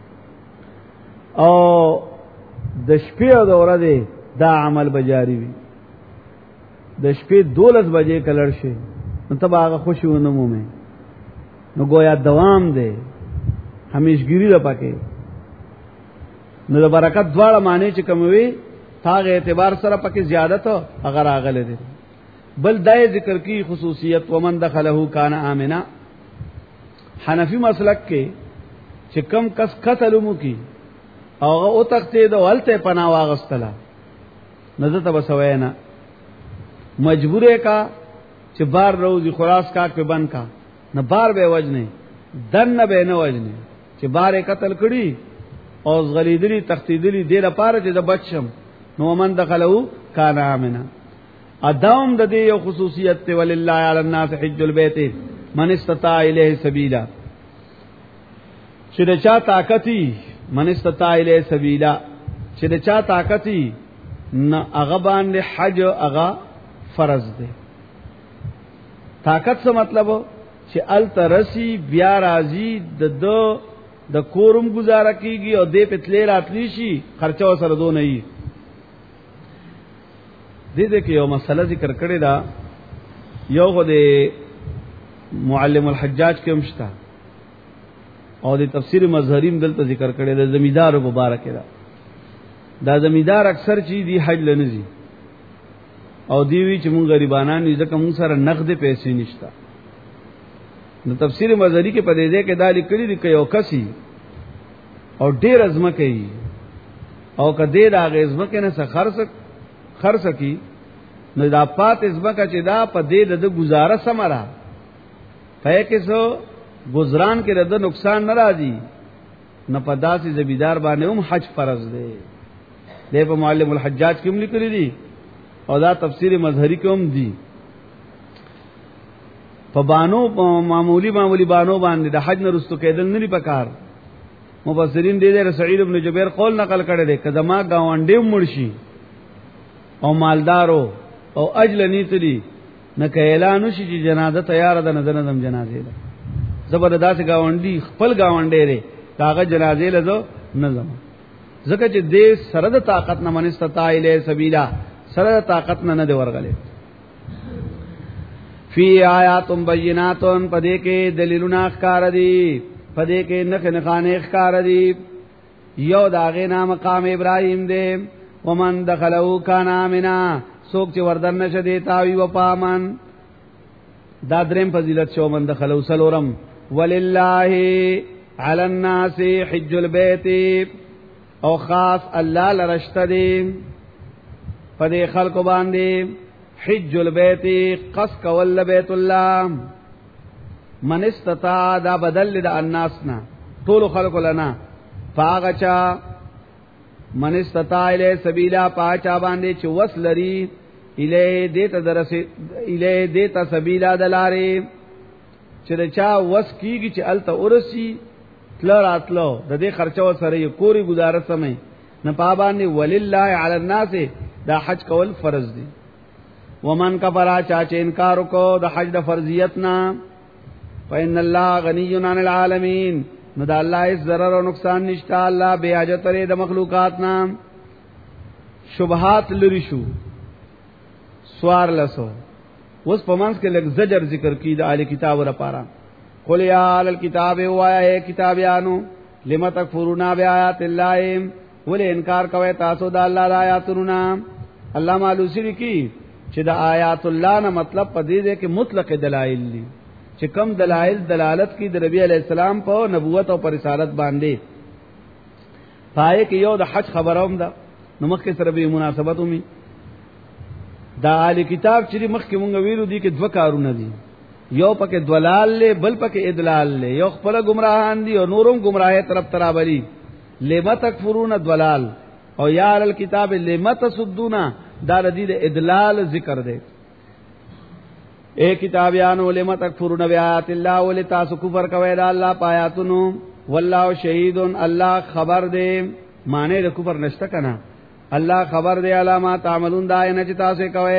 او د شپې او د ورځې دا عمل بجاری وي د شپې 12 بجې کلر شي نو تب هغه خوشي ونمو مې نو گویا دوام دی همیشګری را پکې نو د برکت دواړه معنی چې کوموي تاغه اعتبار سره پکې زیادت اگر اغله دي بل دای ذکر کی خصوصیت ومن دخله کان امنا حنفی مسلک کې چې کم کس قتلمو کی او او تختې د ولته پناه واغستله نزه ته بسوینا مجبورې کا چې بار روزي خلاص کا په بن کا نه بار به وجنه دن نه به نه وجنه چې بار قتل کړي او غلیدلی تختیدلی دې لپاره چې د بچم نو من دخلو کان امنا ادم د دې یو خصوصیت ته ولله علی الناس حج البیت من استطاع الیه سبیلا چې د چا طاقتي من استطاع الیه سبیلا چې د چا طاقتي نه هغه باندې حج هغه فرض دی طاقت څه مطلب چې ال ترسی بیا راضی د کورم گزاره کیږي او دې پتلې راتلی شي خرچه وسره دو نه ای دې کې یو مسله ذکر کړی دا یو غو د معلم الحجاج کې مشتا او د تفسیر مظهریم دلته ذکر کړی د زمیدار مبارک دا زمیدار اکثر چی دی حج لنزي او دیوی چې مونږ غریبانان یو ځکه مونږ سره نقد پیسې نشته. نو تفسیر مظهری کې په دې کې دا لیکلي دی چې یو کسي او ډېر ازمکه یي او کدی دا غزمکه نه څه خرڅ کی نو دا پات ازمکه چې دا په دې د گزاره سمرا پې کې سو گزاران کې د نقصان ناراضي نه پداسي زمیدار باندې هم حج فرض دی. دې په معلم الحجاج کې هم لیکلي دي او دا تفسیر مظهری کې هم دي. په بانو معمولی بانو باندې د حج نه رستو کېدل نه لري پکار. مفسرین دې سعید ابن جبیر قول نقل کړی دی کله ما گاونډي مرشي او مالدارو او اجل نیتلی نه کېلانو شي چې جنازه تیار ده نه دنم جنازه ده زبردست گاونډي خپل گاونډي لري داغه جنازه لزو نظم زکه چې دې سره د طاقت نه منستطاع الی سبیلا سره د طاقت نه دی ورغله. فی آیات بینات پدې کې دلیلونه ښکار دي پدې کې نخانه ښکار دي. یو داغه نام مقام ابراهیم دی ومن دخلوا کان آمنا سوک چې وردن نشه دی تاوی و پامن. دا دریم فضیلت شو من دخلوا سلورم وللہ علی الناس حج البیت او خاص الله لرشت دی پدې خلق باندې حج البیت قص کول بیت الله من استطاع دا بدل د الناسنا ټول خلق لنا فاغچا من استطاع الی سبیلا پاچا باندې چې وسلری الی دیت درسه الی دیت سبیلا دلاره چې چا وس کیږي چې الته ورسی تل راتلو د دې خرچو سره یو کوری گزاره سمې نه پابانې وللله علی الناس دا حج کول فرض دی. ومن کفر چا چې انکار کو د حج د فرضیتنا فإن الله غنی عن العالمین نو دا الله هیڅ ضرر او نقصان نشته. الله بے حاجت لري د مخلوقات نام. شبهات لري شو سوار لسو وس پمانس کې لږ زجر ذکر کی د اهل کتاب لپاره. قل یا اهل الكتاب وایا کتابیانو لم تکفرون بیاات الله ولې انکار کوي تاسو د الله د آیاتونو. علامه علوسی کی چې د آیات الله نه مطلب پدې ده کې مطلق دلایل دي چې کم دلایل دلالت کی د نبی علی السلام په نبوت او پر رسالت باندې پای کې یو د حج خبروم ده نو مخکې سره به مناسبت ومي. دا اهل کتاب چې مخکې مونږ ویلو دي کې دوه کارونه دي یو پکې دلال له بل پکې ادلال له یو خپل گمراهان دي او نورم گمراهه طرف ترابلی لما تکفرون دلال او یا اهل الكتاب لما تصدون دا د دې ادلال ذکر دی. اے کتابیانو لما تکفرون بیاات الله ول تاسو کفر کوي دا الله پایاتونو والله شهید الله خبر دی معنی د کفر نشته کنه الله خبر دی علامات تعملون دا نه چې تاسو کوي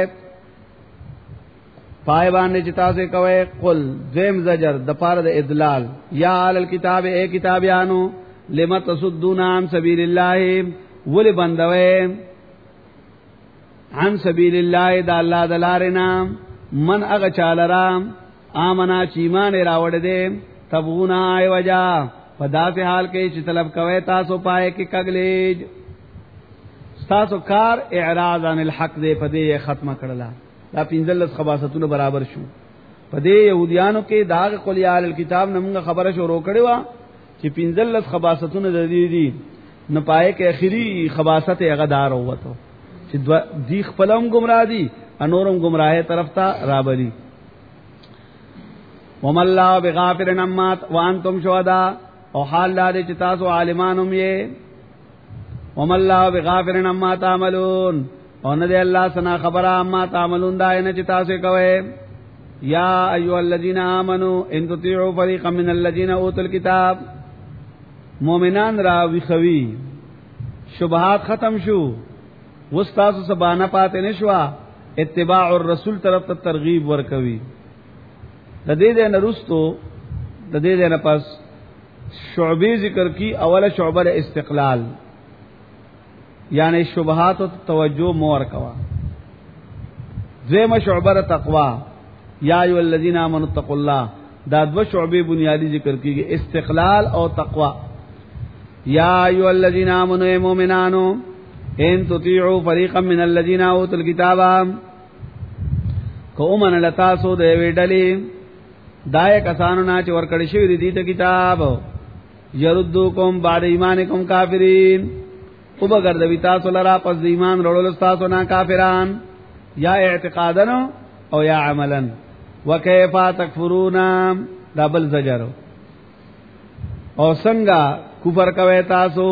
پای باندې چې تاسو کوي. قل ذم زجر د پاره د ادلال یا اهل الكتاب اے کتابیانو لما تصدون عن سبیل الله ول بندوي عن سبیل الله دا الله دلارنا من اغه چالرام امنا چې ایمان راوړ دې تبغونا ای وجا په داسې حال کې چې طلب کوي تاسو پای کې کګلیج تاسو کار اعراض عن الحق دې په دې ختمه کړلا. دا 15 خباستونه برابر شو په دې يهوديانو کې داغ قل یا اهل الكتاب نمغه خبره شروع کړي وا چې 15 خباستونه د دې دي نه پای کې اخري خباست هغه دار وته چې دی خپلم گمراه دي انورم گمراهه طرف ته رابلی. وم الله بغافر نمات وانتم شهدا او حال دې چې تاسو عالمانم یې. وم الله بغافر نمات تعملون او نه دې الله سنا خبره اما تعملون دا نه چې تاسو کوي. یا ایها الذین آمنو ان تطیعوا فریقا من الذین اوتوا الكتاب مومنان را ویخوی شبهات ختم شو وستاسو سبانه پاتې نشوا اتباع الرسول طرف ته ترغیب ورکوي. د دې نه رستو د دې نه پس شعبې ذکر کی اوله شعبه استقلال یعنی شبهات او توجه مور کوا. دیمه شعبه تقوا یا ایو الذین آمنوا اتقوا الله. دا دو شعبې بنیادی ذکر کیږي استقلال او تقوا. یا ایو الذین آمنوا مومنانو ان تطیعوا فریقا من الذین اوتوا الكتاب کو من لتاسو دی ویډلی دای کسانو نا چې ورکړی شوی دی ته کتاب یردوکم بعد ایمانکم کافرین او بغردوی تاسو لرا پس ایمان وروړل تاسو نا کافران یا اعتقادن او یا عملا وکيف تکفرون دبل زجر او څنګه کفر کوي تاسو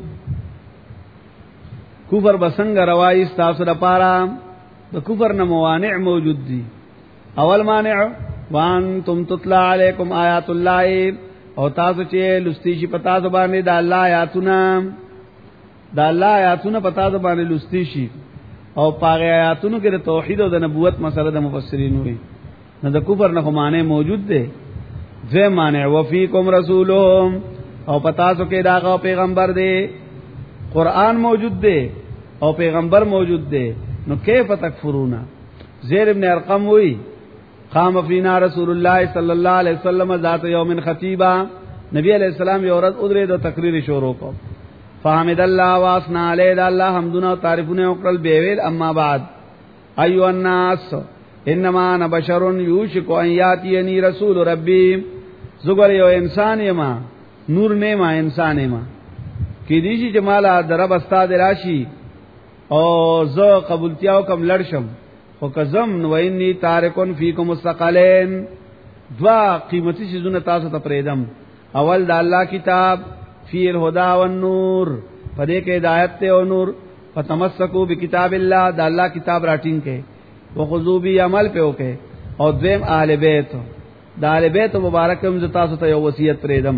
کفر بسنګ روایي تاسو لپاره د کفر نه موانع موجود دي اول مانع وانتم تطلع علیکم آیات الله او تاسو چې لستی شي پتا زبانه د الله آیاتونه د الله آیاتونه پتا زبانه لستی شي او پاره آیاتونو کې د توحید او د نبوت مسله د مفسرین وي نو د کفر نه معنی موجود دي ځه معنی وفیکم رسولهم او پتا سو کې دا پیغمبر دی قرآن موجود دی او پیغمبر موجود دی نو کیف تکفرون زید ابن ارقم وی قام فینا رسول الله صلی الله علیه وسلم ذات یوم خطیبا نبی علیہ السلام یو ورځ ادری د تقریر شروع کو فحمد الله واسنا علی الله حمدنا و تعریفونه وکړل بیویل اما بعد ایو الناس انما انا بشر یوشک ان یاتینی رسول ربی زګر یو انسان یما نور نه ما انسان یما کی دیشی جمالا درب استاد راشی او زو قبولتیاو کم لړشم خو کزم نو انی تارکون فیکم مستقلین دوا قیمتي شیزونه تاسو ته پریدم اول د الله کتاب فی الهدى والنور پدې کې ہدایت ته او نور فتمسکو بکتاب الله د الله کتاب راټینګ کې وخذو بی عمل په وکي او دویم اهل بیت د اهل بیت مبارکم ز تاسو ته یو وصیت پریدم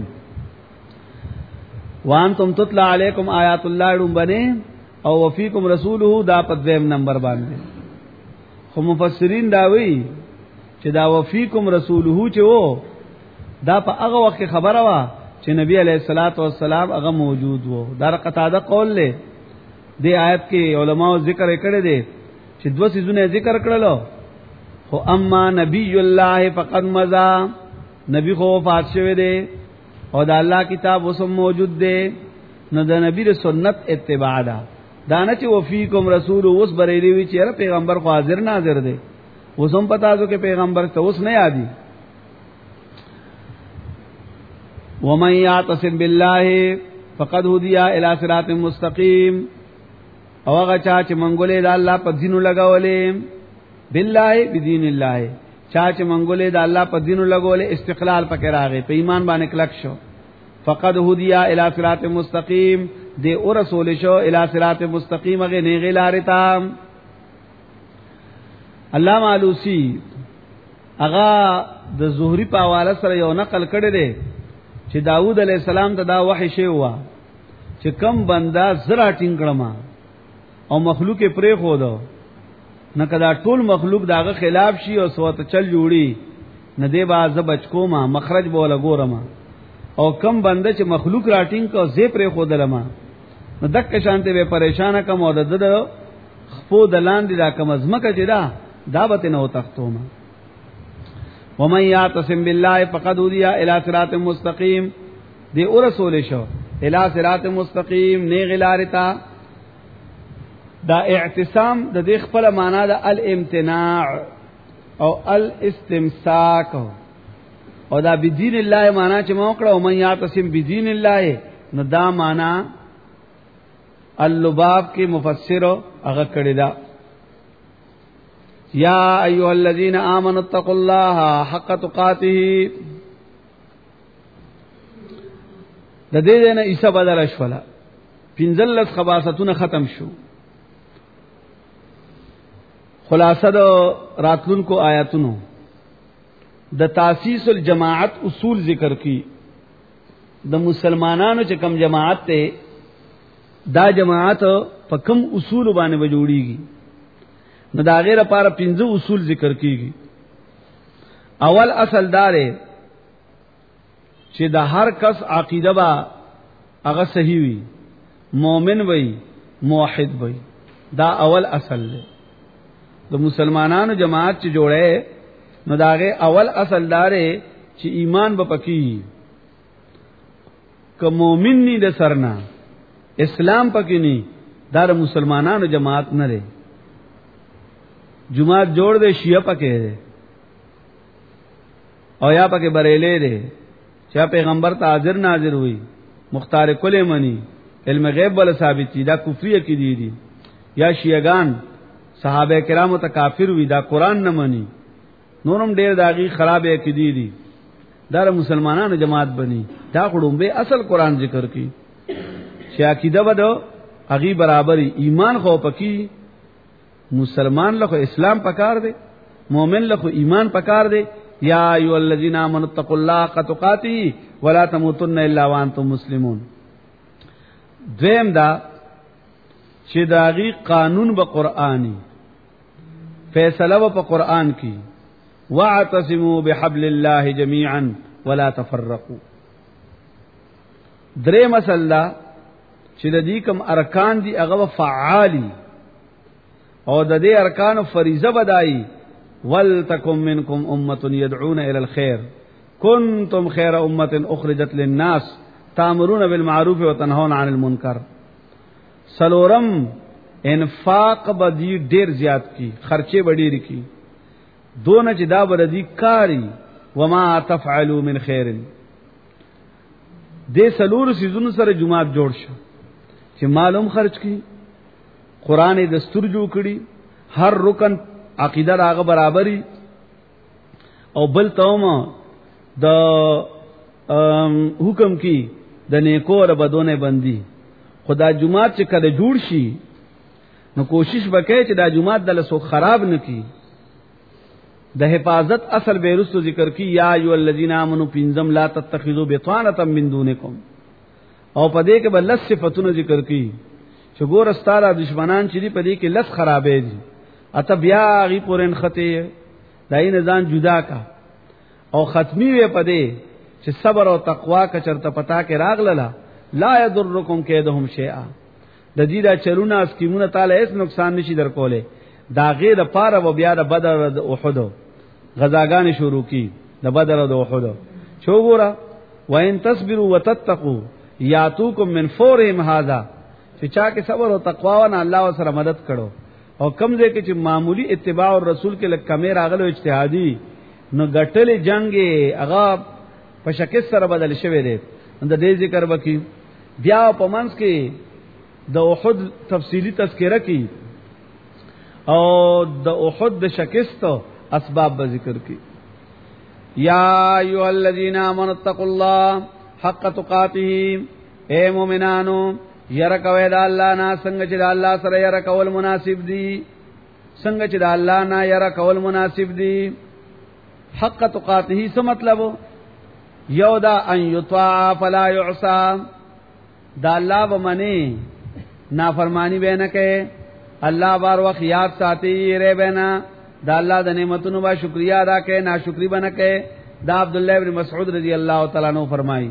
وانتم تطلع علیکم آیات الله دنبنه او وفیکم رسوله دا په دویم نمبر باندې خو مفسرین دا وی چې دا وفیکم رسوله چې وو دا په هغه وخت خبره وا چې نبی علیہ الصلوۃ والسلام هغه موجود وو دا قطاده قول له دی آیت کې علماء ذکر کړي دي چې دوه سيزونه ذکر کړلو خو اما نبی الله فقد مزا نبی خو وفات شوه دی او دا الله کتاب وسم موجود دی نو د نبی د سنت اتباع ده دانه چې وفیکم رسول اوس بریلی وی چې پیغمبر خو حاضر ناظر دی وسم پتا جو کہ پیغمبر ته اوس نه یادي ومن یعتصم بالله فقد هدی الی صراط مستقیم او هغه چې منګولې د الله په دینو لګولې بالله بدین الله چې منګولې د الله په دینو لګولې استقلال پکې راغی په ایمان باندې کلک شو فقد هدی الی صراط مستقیم دی او رسول شو الی صراط مستقیم غه نه غلارتا علامہ علوسی اغا د زهری په حواله سره یو نقل کړی دی چې داوود علیہ السلام ته دا وحی شی هوا چې کم بندا زرا ټینګړما او مخلوق پرې خو دو نه کدا ټول مخلوق داغه خلاف شي او سوت چل جوړي نه دی با ز بچکو ما مخرج بوله ګورما او کم بنده چې مخلوق راټینګ کو زی پرې خو دلما نو دک شانته به پریشان کم او د خپو دلان دي دا کم ازمکه چې دا به نه وتختوما ومن یعتصم بالله فقد هدی الی صراط مستقیم دی او رسول شو الی صراط مستقیم نه غلارتا دا اعتصام د دې خپل معنا د الامتناع او الاستمساک او دا بدین الله معنا چې مو کړه ومن یعتصم بدین الله نو دا معنا اللباب کې مفسر هغه کړی دا یا ایها الذین آمنوا اتقوا الله حق تقاته د دې نه عیسی بدل شولا پنځلس خباستونه ختم شو خلاصه د راتلونکو آیاتونو د تاسیس الجماعت اصول ذکر کی د مسلمانانو چې کم جماعت ته دا جماعت په کم اصول باندې وجوړیږي نو دا غیر لپاره 15 اصول ذکر کیږي اول اصل دار چې د هر کس عقیده با هغه صحیح وي مؤمن وي موحد وي دا اول اصل دی د مسلمانانو جماعت چې جوړه نو داغه اول اصل دار چې ایمان به پکې که مؤمن ني د سرنا اسلام پکې ني دا مسلمانانو جماعت نه لري جماعت جوړ دے شیعہ پکې دے او یا پکې بریلې دے چې پیغمبر ته حاضر ناظر ہوئی مختار کله منی علم غیب ول ثابت دي دا کفری عقیدی دي یا شیعاګان صحابه کرامو ته کافر وی دا قران نه منی نورم ډیر داغي خراب عقیدی دي دا مسلمانانو جماعت بنی دا خړم به اصل قران ذکر کی چې عقیده ودو اغي برابرۍ ایمان خو پکی مسلمان له اسلام پکار دے مومن له ایمان پکار دے یا ایو الذین آمنوا اتقوا الله حق تقاته ولا تموتن الا وانتم مسلمون. دویم دا چې داغي قانون به قرآنی فیصله په قرآن کی واعتصموا بحبل الله جميعا ولا تفرقوا. درې مسله چې د دې کوم ارکان دي هغه فعالی او د دې ارکان فریضه بدایي ولتکم منکم امه يدعون الى الخير کنتم خیر امه اخرجت للناس تامرون بالمعروف وتنهون عن المنکر. سلورم انفاق بدی ډیر زیات کی خرچه بډیر کی دون چې دا بردی کاری وما تفعلوا من خیر. دې سلور سيزونو سره جماعت جوړ شو چې معلوم خرج کی قران دستور جوړ کړي هر رکن عقیده راغه برابرۍ او بل تومه د حکم کی د نیکو او بدونه بندي. خدا جماعت چې کله جوړ شي نو کوشش وکړي چې دا جماعت د لسو خراب نکي. د حفاظت اصل بیرستو ذکر کی یا ایو الذین آمنوا پنزم لا تتخذوا بطانه من دونکم او پدې کې بل صفاتونه ذکر کی چې ګور استاره دشمنان چې دی پدې کې لس خرابې دي اته بیا غي پورن خطه دای نه ځان جدا کا او ختمی وي پدې چې صبر او تقوا کا چرته پتا کې راغله لا یضرکم کیدهم شیئا. د دې دا چرونه اسکیمونه تعالی هیڅ نقصان نشي در کوله. دا غیر پاره و بیا د بدر او د احد غزاګان شروع کی د بدر او د احد چو ګورا وان تصبروا وتتقوا یاتوکم من فورهم هذا چې چا کې صبر او تقوا ونه الله سره مدد کړو او کم دې کې چې معمولی اتباع الرسول کې لکه کمه راغلو اجتهادي نو غټلې جنگي هغه په شکل سره بدل شوی دی. د دې ذکر وکي بیا په منځ کې د احد تفصیلی تذکرہ کی او د احد د شکست اسباب به ذکر کی. یا ایها الذین آمنوا اتقوا الله حق تقاته. اے مومنانو یره کوي د الله نه څنګه چې د الله سره یره کول مناسب دي څنګه چې د الله نه یره کول مناسب دي. حق تقاته څه مطلب یو دا ان یطاع فلا یعصى دا الله به منی نافرمانی به نه کوي الله بار وخت یاد ساتي ری بنا دا الله د نعمتونو با شکریا ادا کوي ناشکری بنه کوي. دا عبد الله ابن مسعود رضی الله تعالی عنہ فرمایي.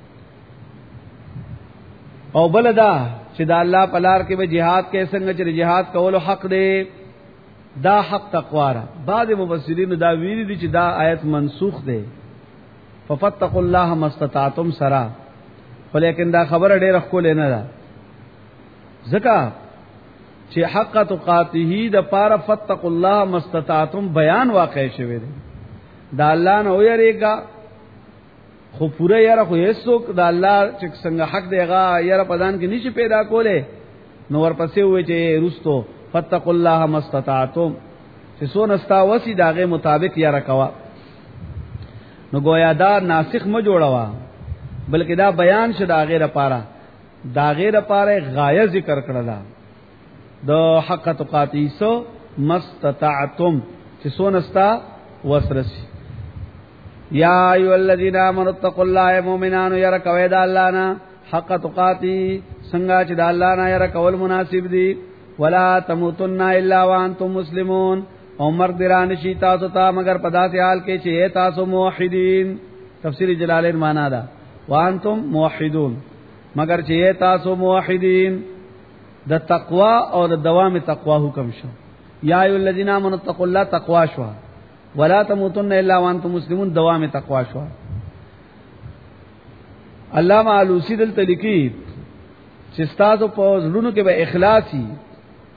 او بلدا چې دا الله پلار کې به jihad کې څنګه چې jihad کولو حق دی دا حق تقوا را. بعض مفسرین دا ویلي دي چې دا آیت منسوخ دی ففتقوا الله ما استطعتم سرا ولیکن دا خبره ډېر خپل نه ده ځکه چې حق تقاته د پاره فتقوا الله ما استطعتم بیان واقع شوی دی. دا الله نه ویریږي خو پوره یاره خو هیڅوک د الله چې څنګه حق دیغه یاره پدان کې نشي پیدا کوله نو ورپسې وې چې رستو فتقوا الله ما استطعتم چې سونه ستا وسی داغه مطابق یاره کوا. نو گویا دا ناسخ م جوړوا بلکې دا بیان شد دا غیره پاره دا غیره پاره غایه ذکر کړلا د حق تقاتی سو مستطعتم چې سونستا وسرسی. یا ایو الذین آمنوا اتقوا الله مؤمنان یرا کوي دا الله نه حق تقاتی څنګه چې دا الله نه یرا کول مناسب دي. ولا تموتن الا وانتم مسلمون او مرګ دران شي تاسو ته مگر په داسې حال کې چې تاسو موحدین. تفسیر جلالین معنا دا وانتم موحدون مگر چې تاسو موحدین. د تقوا او د دوام تقوا حکم شو. یا ایو الذین آمنوا اتقوا الله تقوا شو ولا تموتن الا وانتم مسلمون دوام تقوا شو. علامہ علوسی دل تلکی چې تاسو په زړونو کې به اخلاصي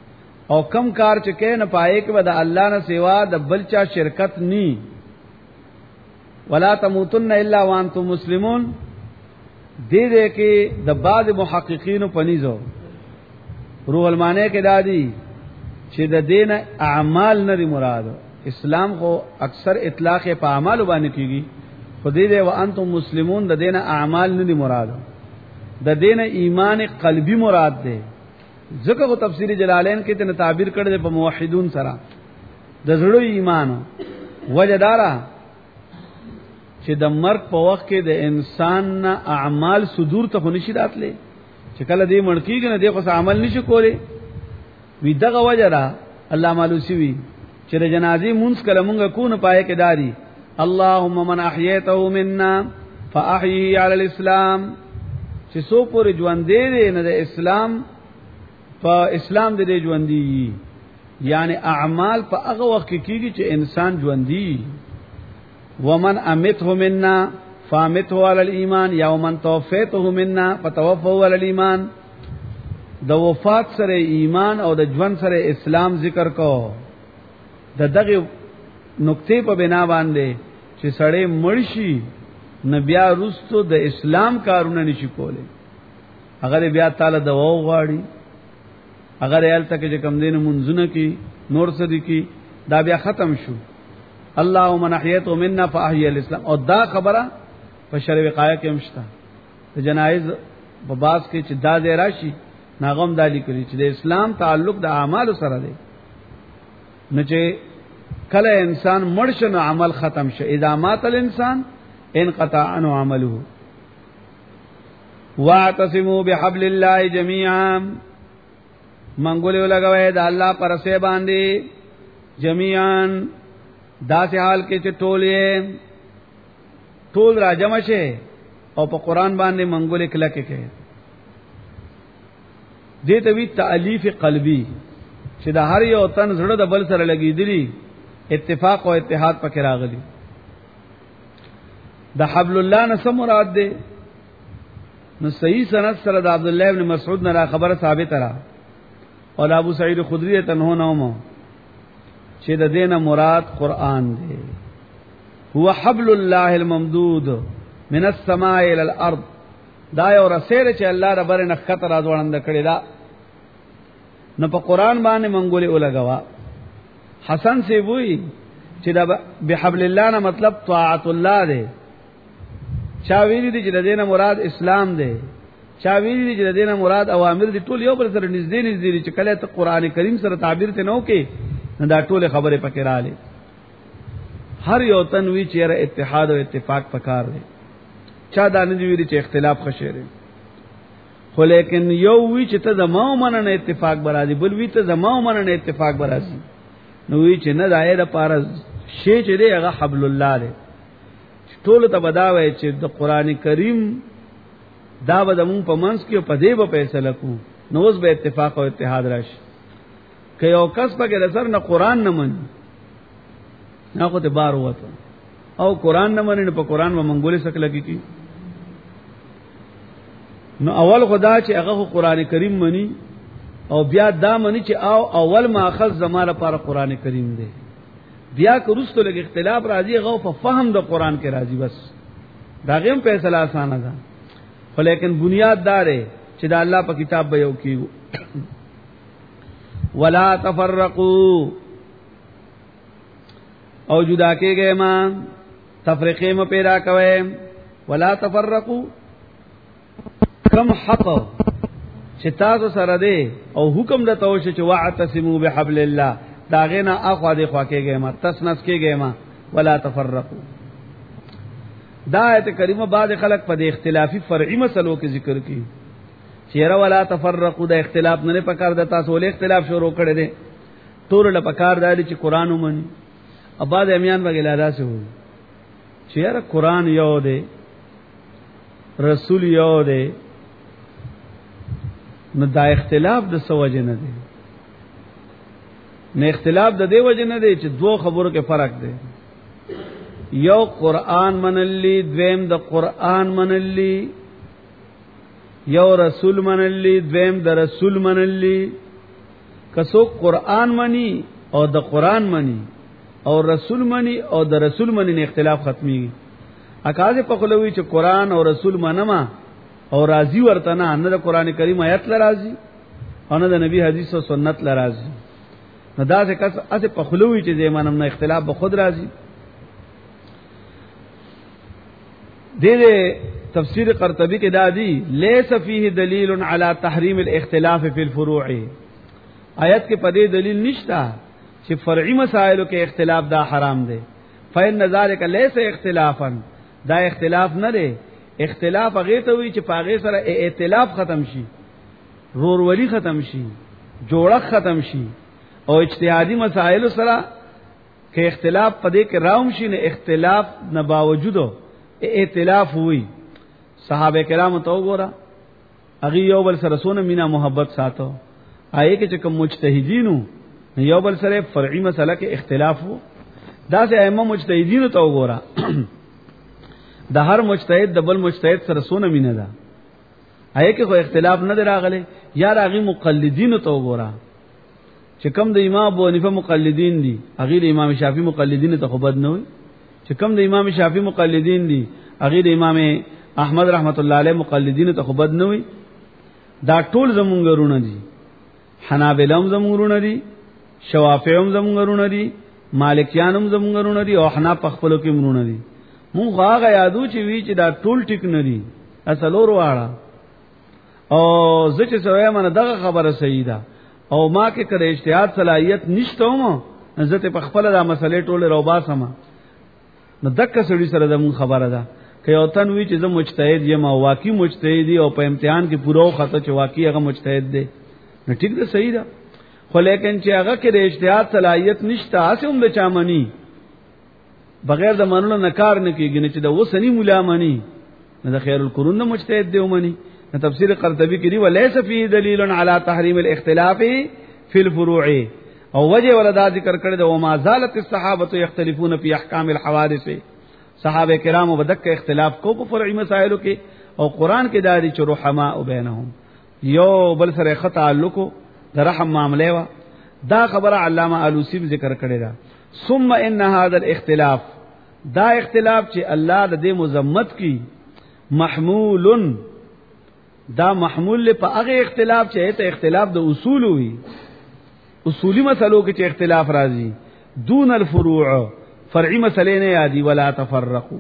او کم کار چې کې نه پائے کې د الله نه سوا د بلچا شرکت ني. ولا تموتن الا وانتم مسلمون دې کې د بعض محققین پنيزو روح المانه کې دادي چې د دین اعمال نه مراد. اسلام خو اکثر اطلاق په اعمال باندې کیږي، خو دې وانتم مسلمون د دین اعمال نه مراد، د دین ایمان قلبی مراد ده. ځکه کو تفسیر جلالین کې ته تعبیر کړل په موحدون سره د زړه ایمان وجدارا چې د مرګ په وخت کې د انسان نه اعمال صدور ته نشي راتلې، چې کله دې مړ کېږي نه دې خو عمل نشي کولی. وی دغه وجرا الله مالوسی وی چې د جنازې مونږ کله مونږ کو نه پائے کې داري اللهم من احییته منا فاحیه علی الاسلام، چې سو پورې ژوند دې نه د اسلام په اسلام دې ژوند دي، یعنی اعمال په هغه وخت کې کیږي چې انسان ژوند دي. ومن امته منا فامته علی الايمان یا ومن توفیته منا فتوفوا علی الايمان. د وفات سره ایمان او د ژوند سره اسلام ذکر کو د دغه نقطې په بنا باندې چې سړی مرشي نبیا رستو د اسلام کارونه نشي کوله. اگر بیا تعالی دوا غواړي، اگر یال تک چې کم دین منځونه کی نور صدی کی دا بیا ختم شو. اللهم نحیت منا فاحیی الاسلام. او دا خبره په شرع وقایه کې مشته د جنایز په باس کې چې دا دې راشي ناغم دالی کړي چې د اسلام تعلق د اعمال سره دی، نه چې کله انسان مرشن عمل ختم شه. اذا مات الانسان انقطع عنه عمله. واعتصموا بحبل الله جميعا. منګولې لګوي د الله پر سه باندې جميعا داسې حال کې چې ټول راجم شه او په قران باندې منګولې کله کې دې ته وی تالیف قلبی چې د هر یو تن زړه د بل سره لګیدلی اتفاق او اتحاد پکې راغلی. د حبل الله نه سم مراد ده نو صحیح سند سره د عبد الله ابن مسعود نه خبره ثابت را او ابو سعید خدری تنه نومو چې د دینه مراد قران دی. هو حبل الله الممدود من السماء الى الارض. دا یو رسول چې الله رب نه خطر راځوړند کړي دا نو په قران باندې منګولې ولګوا. حسن سی وی چې دا بحبل الله نه مطلب طاعت الله دی. چا ویلي دي چې د دینه مراد اسلام دی، چا ویلي دي چې د دینه مراد اوامر دي. ټول یو بل سره نږدې دي چې کله ته قران کریم سره تعبیر ته نو کې نه دا ټول خبره پکې رااله. هر یو تنوی چې اتحاد او اتفاق پکار دی. چا دا نه دی ویلي چې اختلاف خشره، خو لیکن یو وی چې ته زمو مننه اتفاق برازي، بل وی ته زمو مننه اتفاق برازي. نو وی چې نه دایره پارز شی چې دی هغه حبل الله دی. ټول ته بداوي چې د قران کریم دا به مون په منځ کې په دې به فیصله کو نو اوس به اتفاق او اتحاد راشي. که یو کس په کې سر نه قران نه مني نه خو ته بار وته او قران نه مني په قران و منګولې سکه لګي کی. نو اول خدا چې هغه قران کریم مني او بیا دا مني چې اول ماخذ زماره پر قران کریم دی. بیا که رستو لګ اختلاف راځي غو په فهم د قران کې راځي، بس دا غیم فیصله آسانه ده. خو لیکن بنیاد دار چې دا الله په کتاب به یو کیو. ولا تفرقوا او جدا کېږئ ما تفریقې م پیدا کوي. ولا تفرقوا کم حق چې تاسو سره دی او حکم د توشه چې واعتصموا بحبل الله دا غینا اخوا دی خوا کېږئ ما تسنس کېږئ ما. ولا تفرقوا دا آیت کریمه بعد خلق په اختلافي فرعي مسلو کې ذکر کی چیرې ولا تفرقوا د اختلاف نه پکار د تاسو له اختلاف شروع کړي دي. ټول له پکار دی چې قران ومني. اباد امیان وغیرہ راځي وو چیرې قران یو دی رسول یو دی نو دا اختلاف د سوجه نه دی. نه اختلاف د دې وجه نه دی چې دوه خبرو کې فرق دی. یو قران منلی، دویم د قران منلی، یو رسول منلی، دویم د رسول منلی. کسو قرآن منی او د قرآن منی او رسول منی او د رسول منی نه اختلاف ختمي اکاذ په خلوی چې قرآن او رسول منما او راضی ورته نه د قرآن کریم آیت لراضی او نه د نبی حدیث او سنت لراضی نو دا څه کس اسه په خلوی چې زمانم نه اختلاف به خود راضی دې تفسیر قرطبی کې دادی لیس فیه دلیل علی تحریم الاختلاف فی الفروع آیت کې پدې دلیل نشتا چې فرعی مسائلو کې اختلاف دا حرام دی فإن ذلک لیس اختلافا دا اختلاف نه دی اختلاف هغه ته وی چې پاغه سره ائتلاف ختم شي رورولی ختم شي جوړه ختم شي او اجتهادی مسائل سره کې اختلاف پدې کې راوم شي نه اختلاف نه باوجود ائتلاف وی صحابه کرام ته وګوره اغي یو بل سره سونه مینا محبت ساتو آئے کې چې کوم مجتهدینو یو بل سره فرعي مسله کې اختلاف وو دا سه ائمه مجتهدینو ته وګوره د هر مجتهد د بل مجتهد سره سونه مینه ده آئے کې خو اختلاف نه راغله یا راغي مقلدینو ته وګوره چې کوم د امام ابو حنیفه مقلدین دي هغه د امام شافعي مقلدین ته خو بد نه وي چې کوم د امام شافعي مقلدین دي هغه د امام احمد رحمت الله علیه مقلدین ته خو بد نه وي دا ټول زمونږ ورونه دي حنابلہ هم زمونږ ورونه دي شوافعی هم زمونږ ورونه دي مالکیان هم زمونږ ورونه دي او حناف خپلو کې ورونه دي مونږ هغه یادو چې وی چې دا ټول ټیک نه دي اصلور واړه او زه چې سوې منه دغه خبره صحیح ده او ما کې کړه اجتهاد صلاحیت نشته مو عزت په خپل دا مسلې ټوله روبا سما نو دک سړي سره زمون خبره ده که یو تن وی چې زه مجتهد یم او واقعي مجتهد دی او په امتحان کې پوره خطه چې واقعي هغه مجتهد دی نو ټیک ده صحیح ده خو لیکن چې هغه کې د اجتهاد صلاحیت نشته اسه هم د چامنی بغیر د منلو نکار نه کیږي نه چې د وسنی مولا منی نه د خیر القرون مجتهد دی ومني تفسیر قرطبی کې دی وليس فيه دلیل علی تحریم الاختلاف فی الفروع او وجه ولدا ذکر کړی د وما زالت الصحابه یختلفون فی احکام الحوادث صحابه کرام وبدک اختلاف کو په فرعی مسائلو کې او قران کې دادی چې رحماء بینهم یو بل سره خط تعلق د رحم معاملې وا دا خبره علامه الوسی ذکر کړی دا ثم ان هذا الاختلاف دا اختلاف چې الله د دې مذمت کی محمول دا محمول په هغه اختلاف چې ته اختلاف د اصول وي اصولی مسلو کې چې اختلاف راځي دون الفروع فرعي مسلې نه یادي ولا تفرقوا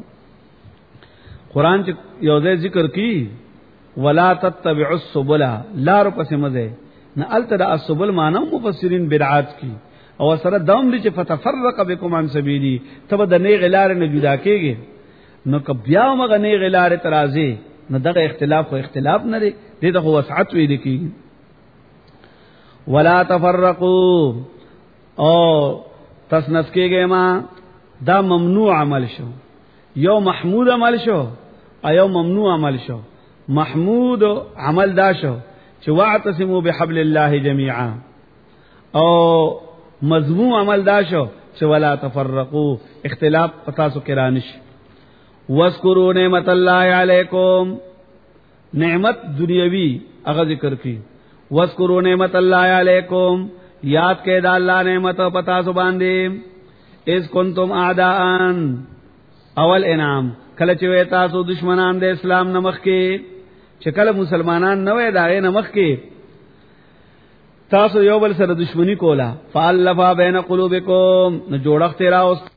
قران چې یو ځای ذکر کی ولا تتبعوا السبل لار پس مزه نه التد السبل معنی مفسرین بدعات کی او سره دوم دي چې فتفرق بكم عن سبيلي تب د نه غلار نه جدا کېږي نو ک بیا مغه نه غلار ترازی نو دغه اختلاف خو اختلاف نه دی دغه وسعت وی لیکي ولا تفرقوا او تسنس کېږي ما دا ممنوع عمل شو یو محمود عمل شو ایو ممنوع عمل شو محمود عمل دا شو چې واعتصموا بحبل الله جميعا او مذموم عمل دا شو چې ولا تفرقوا اختلاف پتا سو کرانش واذکروا نعمت الله علیکم نعمت دنیاوی هغه ذکر کی واذکروا نعمت الله علیکم یاد کړئ دا الله نعمت پتا سو باندې اذ کنتم اعداء اول انعام کله چې تاسو دشمنان د اسلام نمخ کې چې کله مسلمانان نه وای دا نمخ کې تاسو یو بل سره دشمنی کولا فالفا بین قلوبکم نو جوړخت راوست